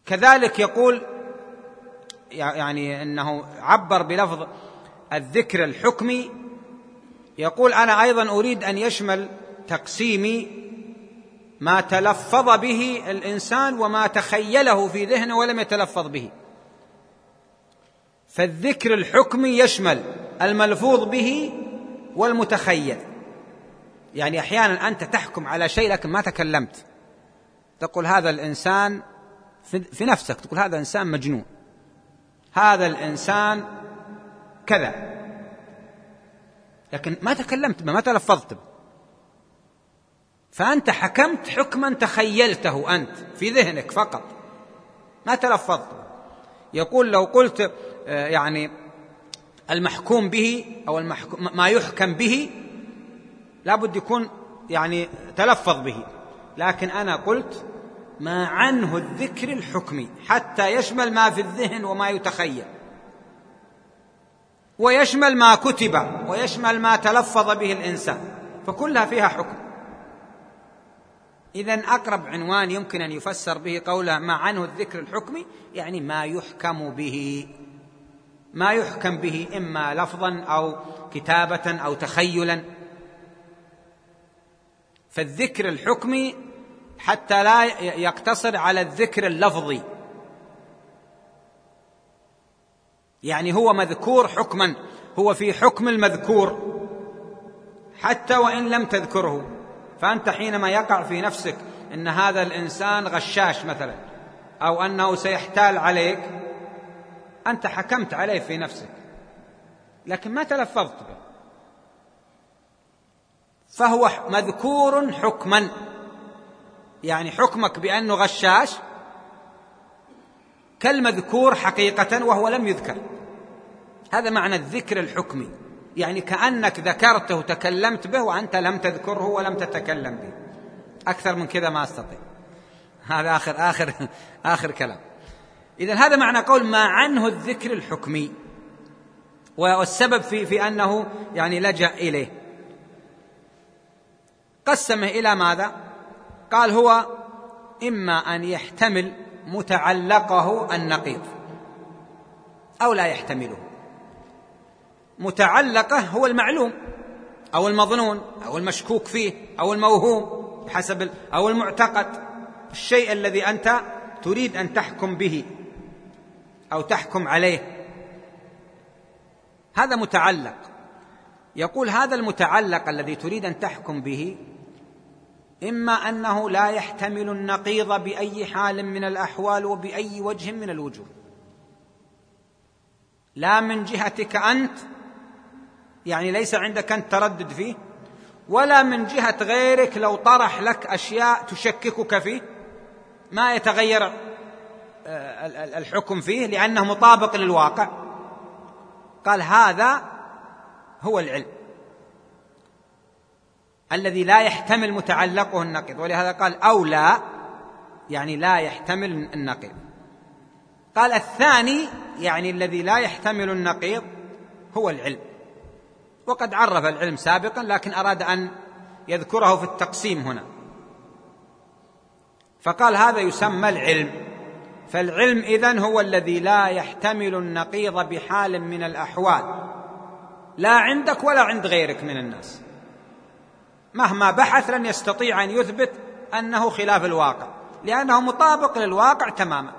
Speaker 1: كذلك يقول يعني أنه عبر بلفظ الذكر الحكمي، يقول أنا أيضا أريد أن يشمل تقسيمي ما تلفظ به الإنسان وما تخيله في ذهنه ولم يتلفظ به. فالذكر الحكمي يشمل الملفوظ به والمتخيل. يعني أحيانا أنت تحكم على شيء لكن ما تكلمت، تقول هذا الإنسان في نفسك، تقول هذا إنسان مجنون، هذا الإنسان كذا، لكن ما تكلمت به، ما تلفظت به، فأنت حكمت حكما تخيلته أنت في ذهنك فقط، ما تلفظت. يقول لو قلت يعني المحكوم به أو المحكوم ما يحكم به لابد يكون يعني تلفظ به، لكن أنا قلت ما عنه الذكر الحكمي حتى يشمل ما في الذهن وما يتخيل، ويشمل ما كتب، ويشمل ما تلفظ به الإنسان، فكلها فيها حكم. إذن أقرب عنوان يمكن أن يفسر به قوله ما عنه الذكر الحكمي، يعني ما يحكم به، ما يحكم به إما لفظا أو كتابة أو تخيلا. فالذكر الحكمي حتى لا يقتصر على الذكر اللفظي، يعني هو مذكور حكما، هو في حكم المذكور حتى وإن لم تذكره. فأنت حينما يقع في نفسك أن هذا الإنسان غشاش مثلا، أو أنه سيحتال عليك، أنت حكمت عليه في نفسك لكن ما تلفظت به، فهو مذكور حكما، يعني حكمك بأنه غشاش كالمذكور حقيقة وهو لم يذكر. هذا معنى الذكر الحكمي، يعني كأنك ذكرته وتكلمت به وأنت لم تذكره ولم تتكلم به. أكثر من كذا ما أستطيع، هذا آخر آخر آخر كلام. إذن هذا معنى قول ما عنه الذكر الحكمي، والسبب في في أنه يعني لجأ إليه. قسمه إلى ماذا؟ قال هو إما أن يحتمل متعلقه النقيض أو لا يحتمله. متعلقه هو المعلوم أو المظنون أو المشكوك فيه أو الموهوم حسب أو المعتقد، الشيء الذي أنت تريد أن تحكم به أو تحكم عليه، هذا متعلق. يقول هذا المتعلق الذي تريد أن تحكم به إما أنه لا يحتمل النقيض بأي حال من الأحوال وبأي وجه من الوجوه، لا من جهتك أنت، يعني ليس عندك أنت تردد فيه، ولا من جهة غيرك لو طرح لك أشياء تشككك فيه ما يتغير الحكم فيه لأنه مطابق للواقع. قال هذا هو العلم الذي لا يحتمل متعلقه النقيض، ولهذا قال أو لا، يعني لا يحتمل النقيض. قال الثاني يعني الذي لا يحتمل النقيض هو العلم، وقد عرف العلم سابقا لكن أراد أن يذكره في التقسيم هنا، فقال هذا يسمى العلم. فالعلم إذن هو الذي لا يحتمل النقيض بحال من الأحوال، لا عندك ولا عند غيرك من الناس، مهما بحث لن يستطيع أن يثبت أنه خلاف الواقع لأنه مطابق للواقع تماما.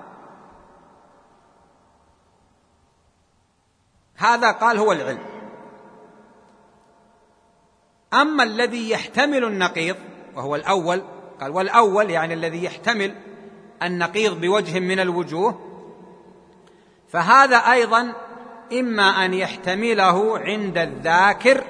Speaker 1: هذا قال هو العلم. أما الذي يحتمل النقيض وهو الأول، قال والأول يعني الذي يحتمل النقيض بوجه من الوجوه، فهذا أيضا إما أن يحتمله عند الذاكر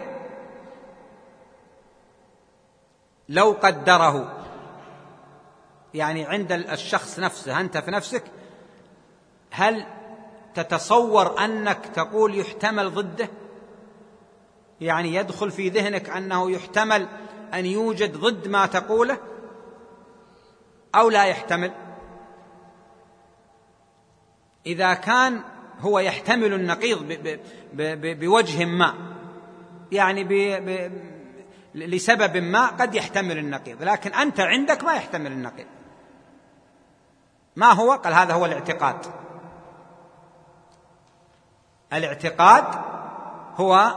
Speaker 1: لو قدره، يعني عند الشخص نفسه، أنت في نفسك هل تتصور أنك تقول يحتمل ضده؟ يعني يدخل في ذهنك أنه يحتمل أن يوجد ضد ما تقوله أو لا يحتمل؟ إذا كان هو يحتمل النقيض بوجه ما، يعني ب ب لسبب ما قد يحتمل النقيض، لكن أنت عندك ما يحتمل النقيض، ما هو؟ قال هذا هو الاعتقاد. الاعتقاد هو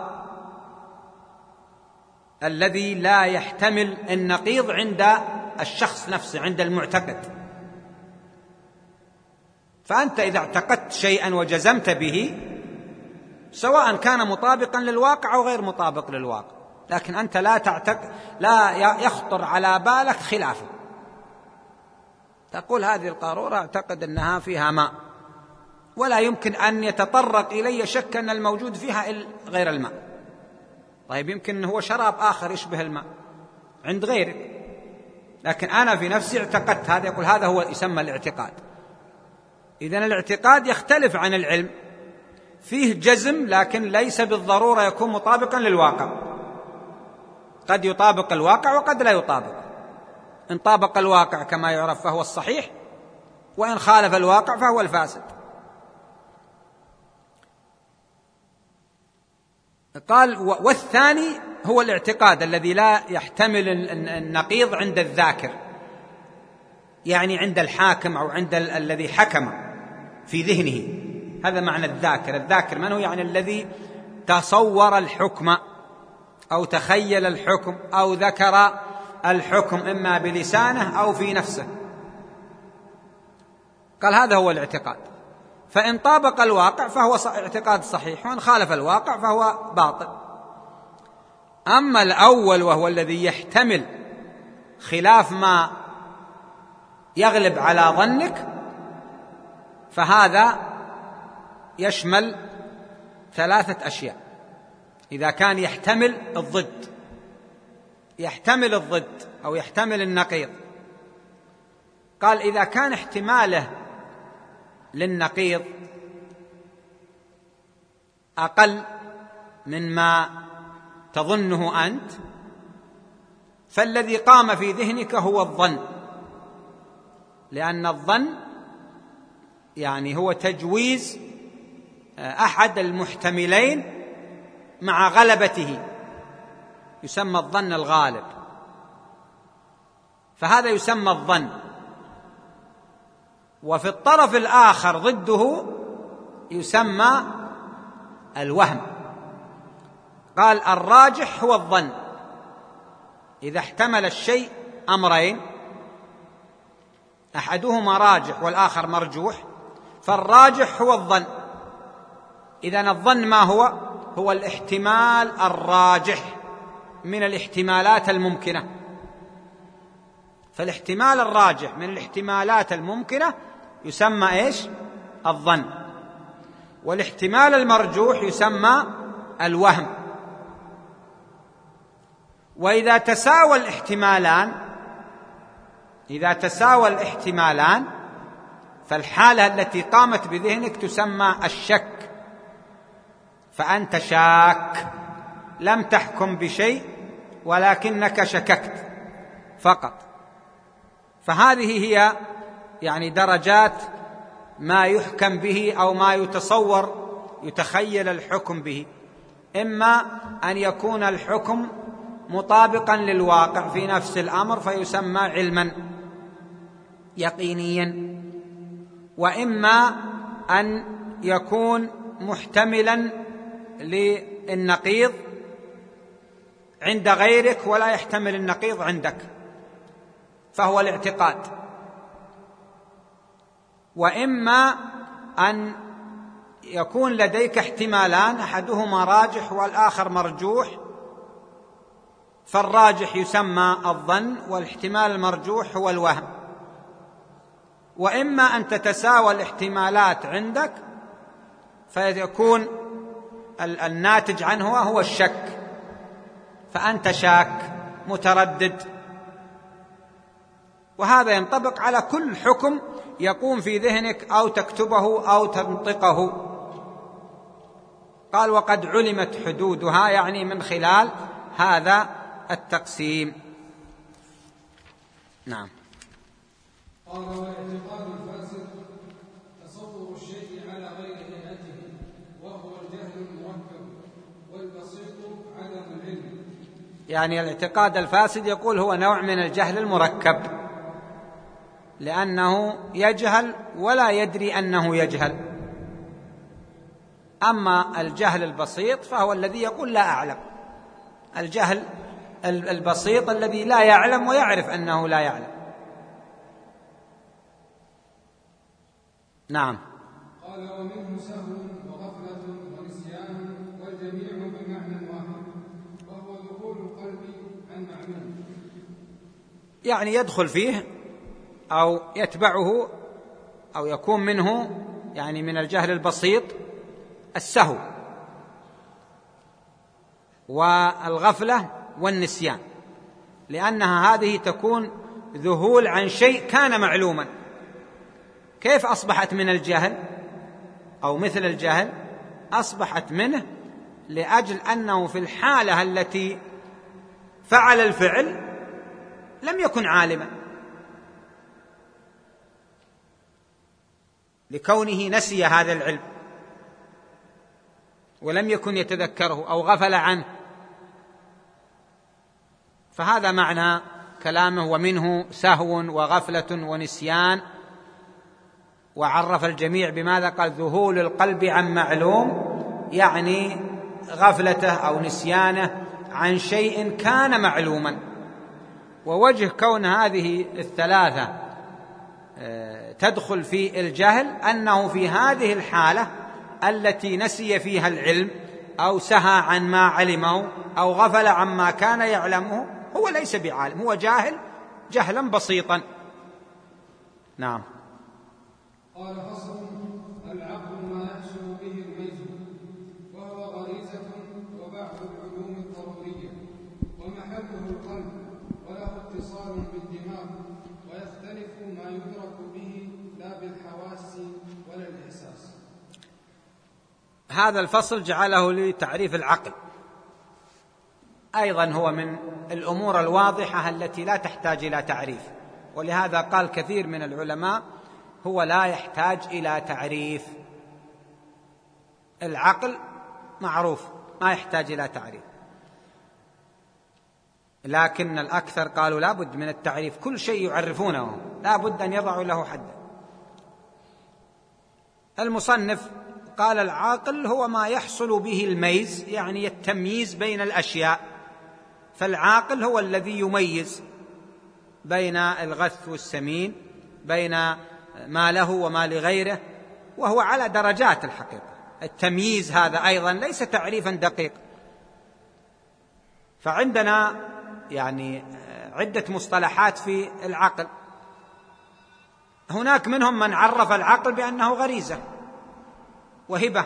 Speaker 1: الذي لا يحتمل النقيض عند الشخص نفسه، عند المعتقد. فأنت إذا اعتقدت شيئا وجزمت به، سواء كان مطابقا للواقع أو غير مطابق للواقع، لكن أنت لا تعتقد، لا يخطر على بالك خلافه. تقول هذه القارورة أعتقد أنها فيها ماء، ولا يمكن أن يتطرق إلي شك أن الموجود فيها غير الماء. طيب يمكن أنه هو شراب آخر يشبه الماء عند غيرك، لكن أنا في نفسي اعتقدت هذا. يقول هذا هو يسمى الاعتقاد. إذن الاعتقاد يختلف عن العلم، فيه جزم لكن ليس بالضرورة يكون مطابقا للواقع، قد يطابق الواقع وقد لا يطابق. إن طابق الواقع كما يعرف فهو الصحيح، وإن خالف الواقع فهو الفاسد. قال والثاني هو الاعتقاد الذي لا يحتمل النقيض عند الذاكر، يعني عند الحاكم أو عند ال- الذي حكم في ذهنه. هذا معنى الذاكر. الذاكر من هو؟ يعني الذي تصور الحكم أو تخيل الحكم أو ذكر الحكم إما بلسانه أو في نفسه. قال هذا هو الاعتقاد. فإن طابق الواقع فهو اعتقاد صحيح، وإن خالف الواقع فهو باطل. أما الأول وهو الذي يحتمل خلاف ما يغلب على ظنك، فهذا يشمل ثلاثة أشياء. إذا كان يحتمل الضد، يحتمل الضد أو يحتمل النقيض. قال إذا كان احتماله للنقيض أقل مما تظنه أنت، فالذي قام في ذهنك هو الظن، لأن الظن يعني هو تجويز أحد المحتملين مع غلبته، يسمى الظن الغالب، فهذا يسمى الظن. وفي الطرف الآخر ضده يسمى الوهم. قال الراجح هو الظن. إذا احتمل الشيء أمرين، أحدهما راجح والآخر مرجوح، فالراجح هو الظن. إذن الظن ما هو؟ هو الاحتمال الراجح من الاحتمالات الممكنة. فالاحتمال الراجح من الاحتمالات الممكنة يسمى إيش؟ الظن. والاحتمال المرجوح يسمى الوهم. وإذا تساوى الاحتمالان إذا تساوى الاحتمالان فالحالة التي قامت بذهنك تسمى الشك، فأنت شاك، لم تحكم بشيء ولكنك شككت فقط. فهذه هي يعني درجات ما يحكم به أو ما يتصور يتخيل الحكم به. إما أن يكون الحكم مطابقا للواقع في نفس الأمر فيسمى علما يقينيا، وإما أن يكون محتملا للنقيض عند غيرك ولا يحتمل النقيض عندك، فهو الاعتقاد. وإما أن يكون لديك احتمالان، أحدهما راجح والآخر مرجوح، فالراجح يسمى الظن والاحتمال المرجوح هو الوهم. وإما أن تتساوى الاحتمالات عندك فيكون الناتج عنه هو الشك، فأنت شاك متردد. وهذا ينطبق على كل حكم يقوم في ذهنك أو تكتبه أو تنطقه. قال وقد علمت حدودها، يعني من خلال هذا التقسيم. نعم.
Speaker 2: قال والاعتقاد الفاسد تصور الشيء على غير هيئته، وهو الجهل المركب، والبسيط عدم العلم.
Speaker 1: يعني الاعتقاد الفاسد يقول هو نوع من الجهل المركب، لأنه يجهل ولا يدري أنه يجهل. أما الجهل البسيط فهو الذي يقول لا أعلم، الجهل البسيط الذي لا يعلم ويعرف أنه لا يعلم. نعم.
Speaker 2: قال ومنه سهو وغفلة ونسيان والجميع بمعنى واحد وهو دخول القلب عن معلوم،
Speaker 1: يعني يدخل فيه أو يتبعه أو يكون منه، يعني من الجهل البسيط السهو والغفلة والنسيان، لأنها هذه تكون ذهول عن شيء كان معلوما. كيف أصبحت من الجهل أو مثل الجهل؟ أصبحت منه لأجل أنه في الحالة التي فعل الفعل لم يكن عالما، لكونه نسي هذا العلم ولم يكن يتذكره أو غفل عنه. فهذا معنى كلامه ومنه سهو وغفلة ونسيان. وعرف الجميع بماذا؟ قال ذهول القلب عن معلوم، يعني غفلته أو نسيانه عن شيء كان معلوما. ووجه كون هذه الثلاثة تدخل في الجهل أنه في هذه الحالة التي نسي فيها العلم أو سهى عن ما علمه أو غفل عما كان يعلمه هو ليس بعالم، هو جاهل جهلا بسيطا. نعم.
Speaker 2: قال فصل العقل ما يحصل به الميز وهو غريزة وبعض العلوم الضرورية ومحله القلب وله اتصال بالدماغ ويختلف ما يدرك به لا بالحواس ولا الإحساس.
Speaker 1: هذا الفصل جعله لتعريف العقل، أيضا هو من الأمور الواضحة التي لا تحتاج إلى تعريف، ولهذا قال كثير من العلماء هو لا يحتاج إلى تعريف. العقل معروف ما يحتاج إلى تعريف، لكن الأكثر قالوا لا بد من التعريف، كل شيء يعرفونه لا بد أن يضعوا له حدا. المصنف قال العاقل هو ما يحصل به الميز، يعني التمييز بين الأشياء. فالعاقل هو الذي يميز بين الغث والسمين، بين ما له وما لغيره، وهو على درجات الحقيقة. التمييز هذا أيضا ليس تعريفا دقيق. فعندنا يعني عدة مصطلحات في العقل. هناك منهم من عرف العقل بأنه غريزة وهبة،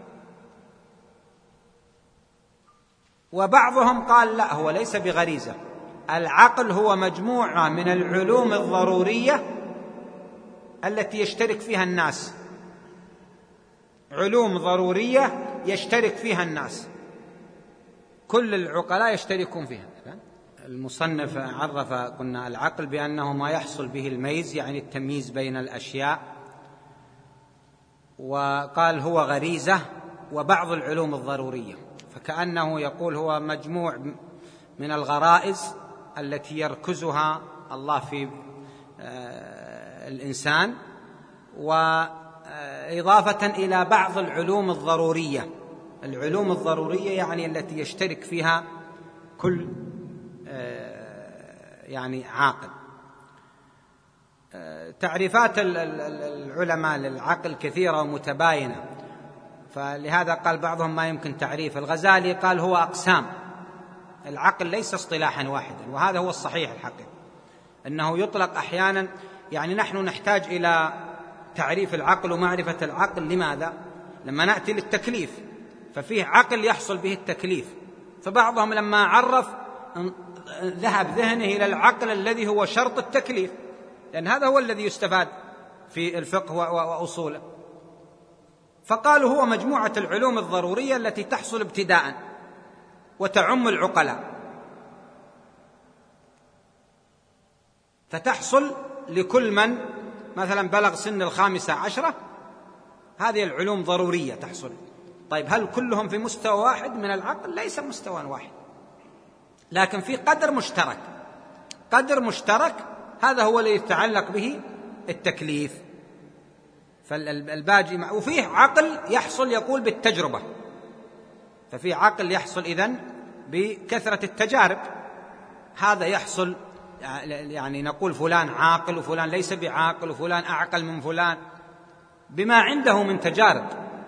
Speaker 1: وبعضهم قال لا، هو ليس بغريزة. العقل هو مجموعة من العلوم الضرورية التي يشترك فيها الناس، علوم ضرورية يشترك فيها الناس، كل العقلاء يشتركون فيها. المصنف عرف قلنا العقل بأنه ما يحصل به الميز، يعني التمييز بين الأشياء، وقال هو غريزة وبعض العلوم الضرورية، فكأنه يقول هو مجموع من الغرائز التي يركزها الله في الإنسان، وإضافة إلى بعض العلوم الضرورية. العلوم الضرورية يعني التي يشترك فيها كل يعني عاقل. تعريفات العلماء للعقل كثيرة ومتباينة، فلهذا قال بعضهم ما يمكن تعريف. الغزالي قال هو أقسام، العقل ليس اصطلاحا واحدا، وهذا هو الصحيح الحقيقي، أنه يطلق أحيانا. يعني نحن نحتاج إلى تعريف العقل ومعرفة العقل. لماذا؟ لما نأتي للتكليف ففيه عقل يحصل به التكليف، فبعضهم لما عرف ذهب ذهنه إلى العقل الذي هو شرط التكليف، لأن هذا هو الذي يستفاد في الفقه وأصوله. فقالوا هو مجموعة العلوم الضرورية التي تحصل ابتداء وتعم العقلاء، فتحصل لكل من مثلا بلغ سن الخامسة عشرة، هذه العلوم ضرورية تحصل. طيب هل كلهم في مستوى واحد من العقل؟ ليس مستوى واحد، لكن في قدر مشترك. قدر مشترك هذا هو الذي يتعلق به التكليف، فالباجي وفيه عقل يحصل يقول بالتجربة، ففي عقل يحصل إذن بكثرة التجارب، هذا يحصل يعني نقول فلان عاقل وفلان ليس بعاقل وفلان أعقل من فلان بما عنده من تجارب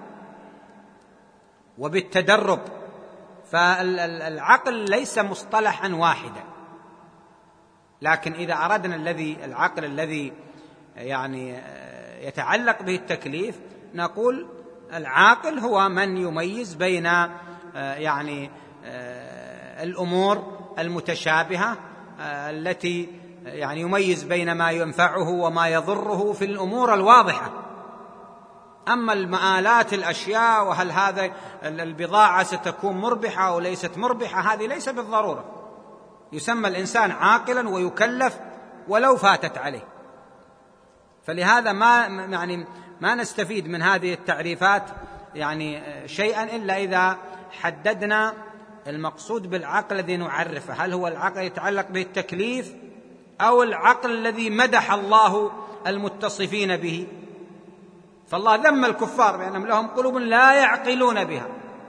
Speaker 1: وبالتدرب. فالعقل ليس مصطلحا واحدا، لكن إذا أردنا الذي العقل الذي يعني يتعلق به التكليف نقول العاقل هو من يميز بين يعني الأمور المتشابهة التي يعني يميز بين ما ينفعه وما يضره في الأمور الواضحة. أما المآلات الأشياء وهل هذا البضاعة ستكون مربحة أو ليست مربحة هذه ليس بالضرورة. يسمى الإنسان عاقلا ويكلف ولو فاتت عليه. فلهذا ما يعني ما نستفيد من هذه التعريفات يعني شيئا إلا إذا حددنا المقصود بالعقل الذي نعرفه، هل هو العقل يتعلق به التكليف أو العقل الذي مدح الله المتصفين به. فالله ذم الكفار بأنهم لهم قلوب لا يعقلون بها،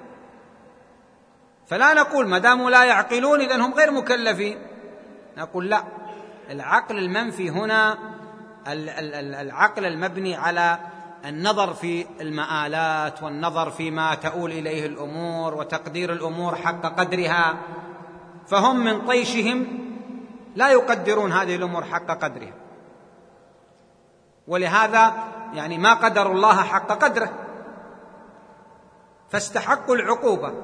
Speaker 1: فلا نقول ما داموا لا يعقلون إذن هم غير مكلفين، نقول لا، العقل المنفي هنا العقل المبني على النظر في المآلات والنظر فيما تؤول إليه الأمور وتقدير الأمور حق قدرها، فهم من طيشهم لا يقدرون هذه الأمور حق قدرها، ولهذا يعني ما قدر الله حق قدره فاستحقوا العقوبة.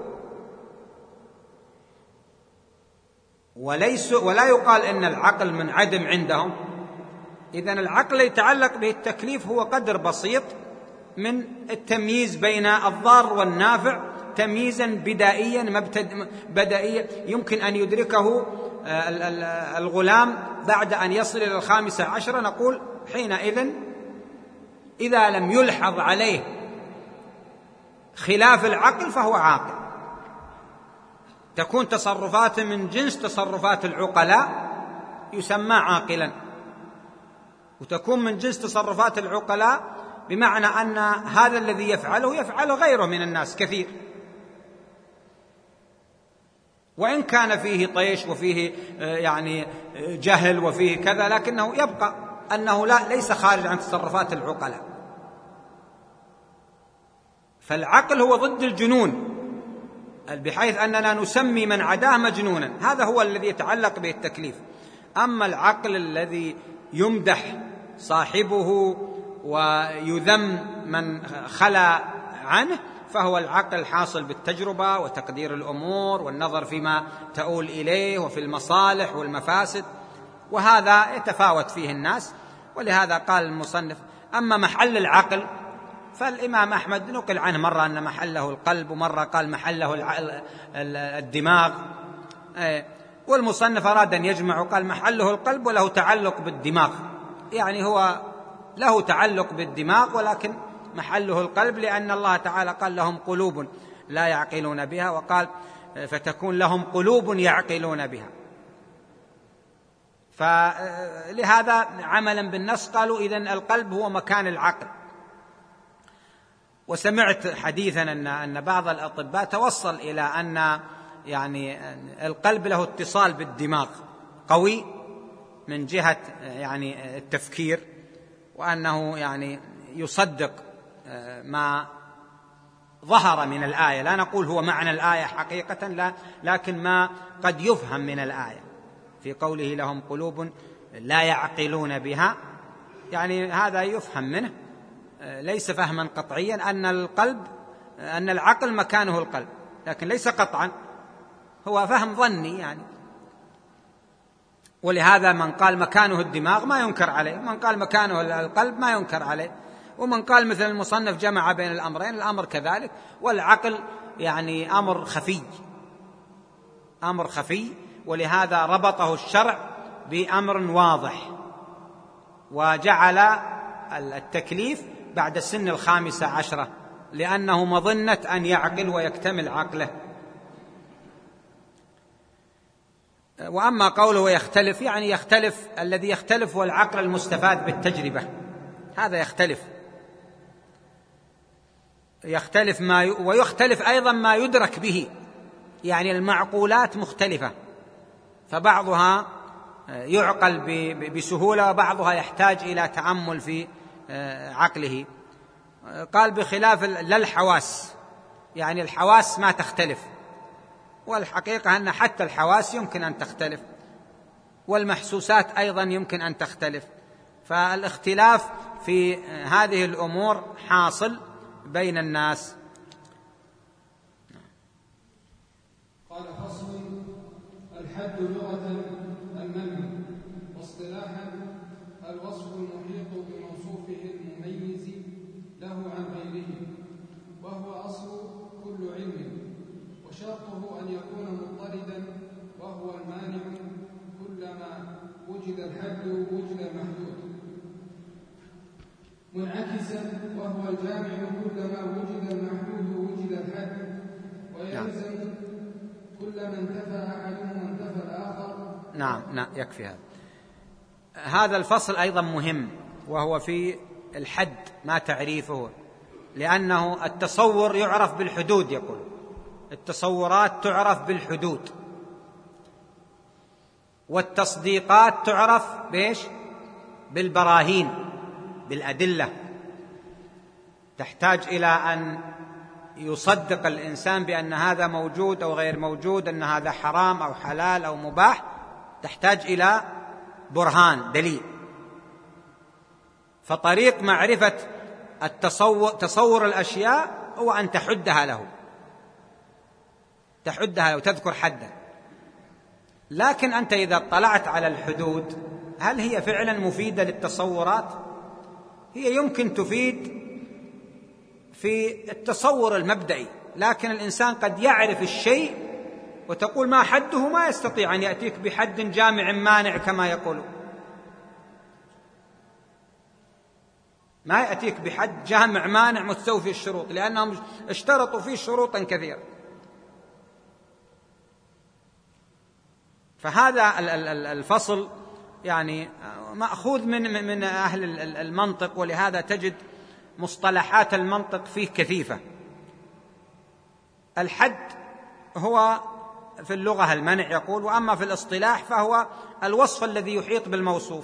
Speaker 1: وليس ولا يقال إن العقل منعدم عندهم. إذن العقل يتعلق به التكليف هو قدر بسيط من التمييز بين الضار والنافع، تمييزا بدائيا بدائيا يمكن أن يدركه الغلام بعد أن يصل إلى الخامسة عشرة. نقول حينئذ إذا لم يلحظ عليه خلاف العقل فهو عاقل، تكون تصرفاته من جنس تصرفات العقلاء يسمى عاقلا، وتكون من جنس تصرفات العقلاء بمعنى أن هذا الذي يفعله يفعله غيره من الناس كثير، وإن كان فيه طيش وفيه يعني جهل وفيه كذا، لكنه يبقى أنه لا ليس خارج عن تصرفات العقلاء. فالعقل هو ضد الجنون، بحيث أننا نسمي من عداه مجنونا، هذا هو الذي يتعلق به التكليف. أما العقل الذي يمدح صاحبه ويذم من خلا عنه فهو العقل الحاصل بالتجربة وتقدير الأمور والنظر فيما تؤول إليه وفي المصالح والمفاسد، وهذا يتفاوت فيه الناس. ولهذا قال المصنف أما محل العقل فالإمام أحمد نقل عنه مرة أن محله القلب ومرة قال محله الدماغ، والمصنف أراد أن يجمع وقال محله القلب وله تعلق بالدماغ، يعني هو له تعلق بالدماغ ولكن محله القلب، لأن الله تعالى قال لهم قلوب لا يعقلون بها، وقال فتكون لهم قلوب يعقلون بها. فلهذا عملا بالنص قالوا إذن القلب هو مكان العقل. وسمعت حديثا أن أن بعض الأطباء توصل إلى أن يعني القلب له اتصال بالدماغ قوي من جهة يعني التفكير، وأنه يعني يصدق ما ظهر من الآية، لا نقول هو معنى الآية حقيقة، لا، لكن ما قد يفهم من الآية في قوله لهم قلوب لا يعقلون بها، يعني هذا يفهم منه ليس فهما قطعيا أن القلب أن العقل مكانه القلب، لكن ليس قطعا، هو فهم ظني يعني. ولهذا من قال مكانه الدماغ ما ينكر عليه، من قال مكانه القلب ما ينكر عليه، ومن قال مثل المصنف جمع بين الأمرين، الأمر كذلك. والعقل يعني أمر خفي، أمر خفي، ولهذا ربطه الشرع بأمر واضح، وجعل التكليف بعد السن الخامسة عشرة لأنه مظنة أن يعقل ويكتمل عقله. وأما قوله يختلف يعني يختلف، الذي يختلف هو العقل المستفاد بالتجربة، هذا يختلف يختلف ما ي... ويختلف أيضا ما يدرك به، يعني المعقولات مختلفة، فبعضها يعقل ب... بسهولة وبعضها يحتاج إلى تأمل في عقله. قال بخلاف لا الحواس، يعني الحواس ما تختلف، والحقيقة أن حتى الحواس يمكن أن تختلف، والمحسوسات أيضا يمكن أن تختلف، فالاختلاف في هذه الأمور حاصل بين الناس.
Speaker 2: قال فصل: الحد لغة المنع، واصطلاحا الوصف المحيط بموصوفه المميز له عن غيره، وهو أصل كل علم، وشرطه أن يكون مضطردا، وهو المانع كلما وجد الحد وجد المحدود، منعكسا وهو الجامع كلما وجد المحدود وجد الحد، ويلزم كلما انتفى أحدهما انتفى الآخر.
Speaker 1: نعم نعم يكفي هذا. هذا الفصل أيضا مهم، وهو في الحد ما تعريفه، لأنه التصور يعرف بالحدود، يقول التصورات تعرف بالحدود، والتصديقات تعرف بإيش؟ بالبراهين، بالأدلة، تحتاج إلى أن يصدق الإنسان بأن هذا موجود أو غير موجود، أن هذا حرام أو حلال أو مباح، تحتاج إلى برهان، دليل. فطريق معرفة التصور تصور الأشياء هو أن تحدها له، تحدها له، تذكر حدا. لكن أنت إذا اطلعت على الحدود، هل هي فعلا مفيدة للتصورات؟ هي يمكن تفيد في التصور المبدئي، لكن الإنسان قد يعرف الشيء وتقول ما حده، ما يستطيع أن يأتيك بحد جامع مانع كما يقولون، ما يأتيك بحد جامع مانع مستوفي الشروط، لأنهم اشترطوا فيه شروطا كثيرة. فهذا الفصل يعني مأخوذ من من أهل المنطق، ولهذا تجد مصطلحات المنطق فيه كثيفة. الحد هو في اللغة المنع يقول، وأما في الاصطلاح فهو الوصف الذي يحيط بالموصوف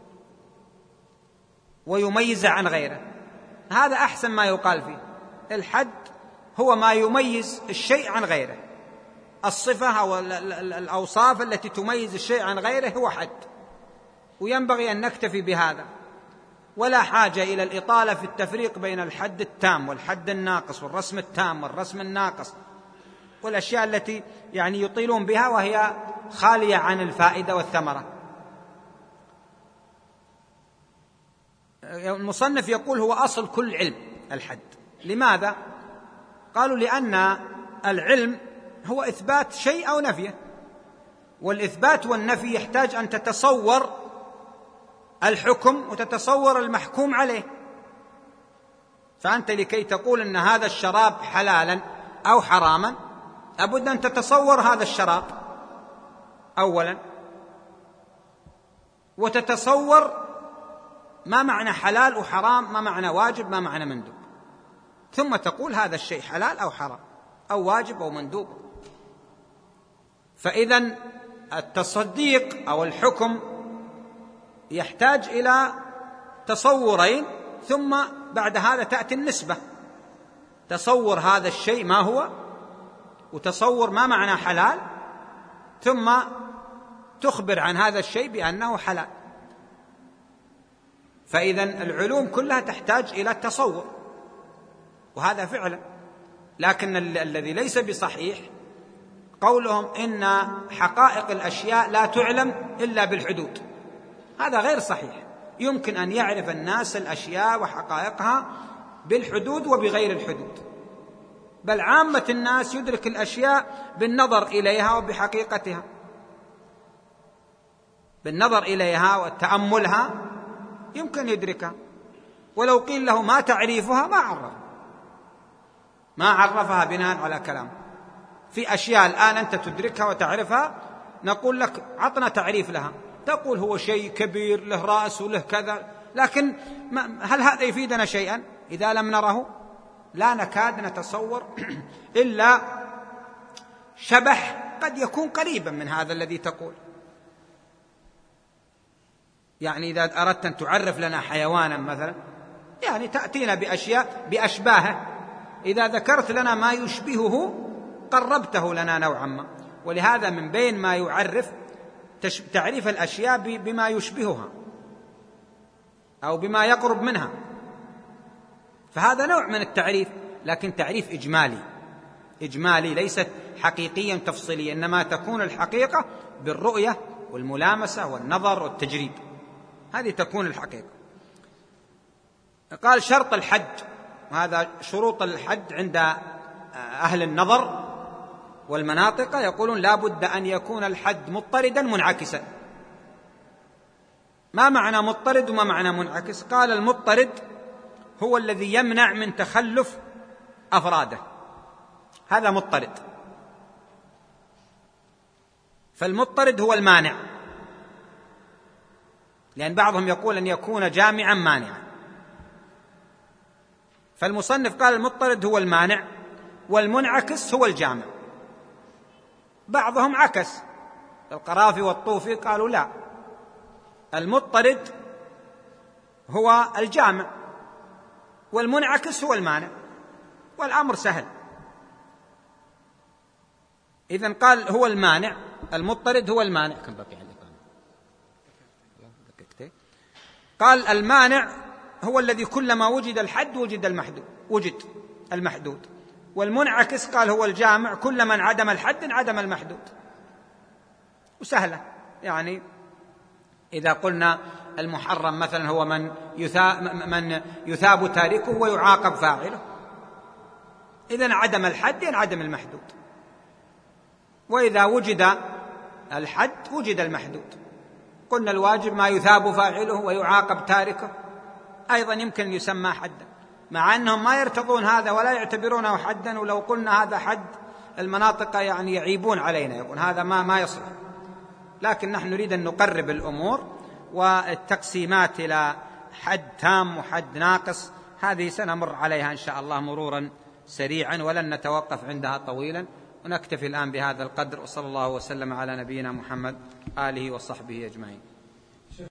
Speaker 1: ويميز عن غيره، هذا أحسن ما يقال فيه. الحد هو ما يميز الشيء عن غيره، الصفة أو الأوصاف التي تميز الشيء عن غيره هو حد، وينبغي أن نكتفي بهذا، ولا حاجة إلى الإطالة في التفريق بين الحد التام والحد الناقص والرسم التام والرسم الناقص والأشياء التي يعني يطيلون بها وهي خالية عن الفائدة والثمرة. المصنف يقول هو أصل كل علم الحد. لماذا؟ قالوا لأن العلم هو إثبات شيء أو نفيه، والإثبات والنفي يحتاج أن تتصور الحكم وتتصور المحكوم عليه. فأنت لكي تقول أن هذا الشراب حلالا أو حراما لابد أن تتصور هذا الشراب أولا، وتتصور ما معنى حلال وحرام، ما معنى واجب، ما معنى مندوب، ثم تقول هذا الشيء حلال أو حرام أو واجب أو مندوب. فإذن التصديق أو الحكم يحتاج إلى تصورين، ثم بعد هذا تأتي النسبة، تصور هذا الشيء ما هو، وتصور ما معنى حلال، ثم تخبر عن هذا الشيء بأنه حلال. فإذن العلوم كلها تحتاج إلى التصور، وهذا فعلا. لكن الذي ليس بصحيح قولهم إن حقائق الأشياء لا تعلم إلا بالحدود، هذا غير صحيح. يمكن أن يعرف الناس الأشياء وحقائقها بالحدود وبغير الحدود، بل عامة الناس يدرك الأشياء بالنظر إليها وبحقيقتها، بالنظر إليها وتأملها يمكن يدركها، ولو قيل له ما تعريفها ما عرف ما عرفها بناء على كلام. في أشياء الآن أنت تدركها وتعرفها نقول لك عطنا تعريف لها، تقول هو شيء كبير له رأس وله كذا، لكن هل هذا يفيدنا شيئا إذا لم نره؟ لا نكاد نتصور إلا شبح قد يكون قريبا من هذا الذي تقول. يعني إذا أردت أن تعرف لنا حيوانا مثلا، يعني تأتينا بأشياء بأشباهه، إذا ذكرت لنا ما يشبهه قربته لنا نوعا ما. ولهذا من بين ما يعرف تعريف الأشياء بما يشبهها أو بما يقرب منها، فهذا نوع من التعريف، لكن تعريف إجمالي إجمالي ليست حقيقيا تفصيليا، إنما تكون الحقيقة بالرؤية والملامسة والنظر والتجريب، هذه تكون الحقيقة. قال شرط الحد، وهذا شروط الحد عند أهل النظر والمناطق، يقولون لا بد أن يكون الحد مضطردا منعكسا. ما معنى مضطرد وما معنى منعكس؟ قال المضطرد هو الذي يمنع من تخلف أفراده، هذا مضطرد. فالمضطرد هو المانع، لأن بعضهم يقول أن يكون جامعا مانعا، فالمصنف قال المضطرد هو المانع والمنعكس هو الجامع. بعضهم عكس، القرافي والطوفي قالوا لا، المضطرد هو الجامع والمنعكس هو المانع، والأمر سهل. إذن قال هو المانع، المضطرد هو المانع. كم بقي عندك؟ قال المانع هو الذي كلما وجد الحد وجد المحدود وجد المحدود، والمنعكس قال هو الجامع، كلما انعدم الحد انعدم المحدود. وسهلة، يعني إذا قلنا المحرم مثلا هو من يثاب, من يثاب تاركه ويعاقب فاعله، إذا انعدم الحد انعدم المحدود، وإذا وجد الحد وجد المحدود. قلنا الواجب ما يثاب فاعله ويعاقب تاركه، أيضا يمكن أن يسمى حدا، مع أنهم ما يرتضون هذا ولا يعتبرونه حدا، ولو قلنا هذا حد المناطق يعني يعيبون علينا، يقول هذا ما ما يصلح. لكن نحن نريد أن نقرب الأمور، والتقسيمات إلى حد تام وحد ناقص هذه سنمر عليها إن شاء الله مرورا سريعا، ولن نتوقف عندها طويلا، ونكتفي الآن بهذا القدر، وصلى الله وسلم على نبينا محمد آله وصحبه أجمعين.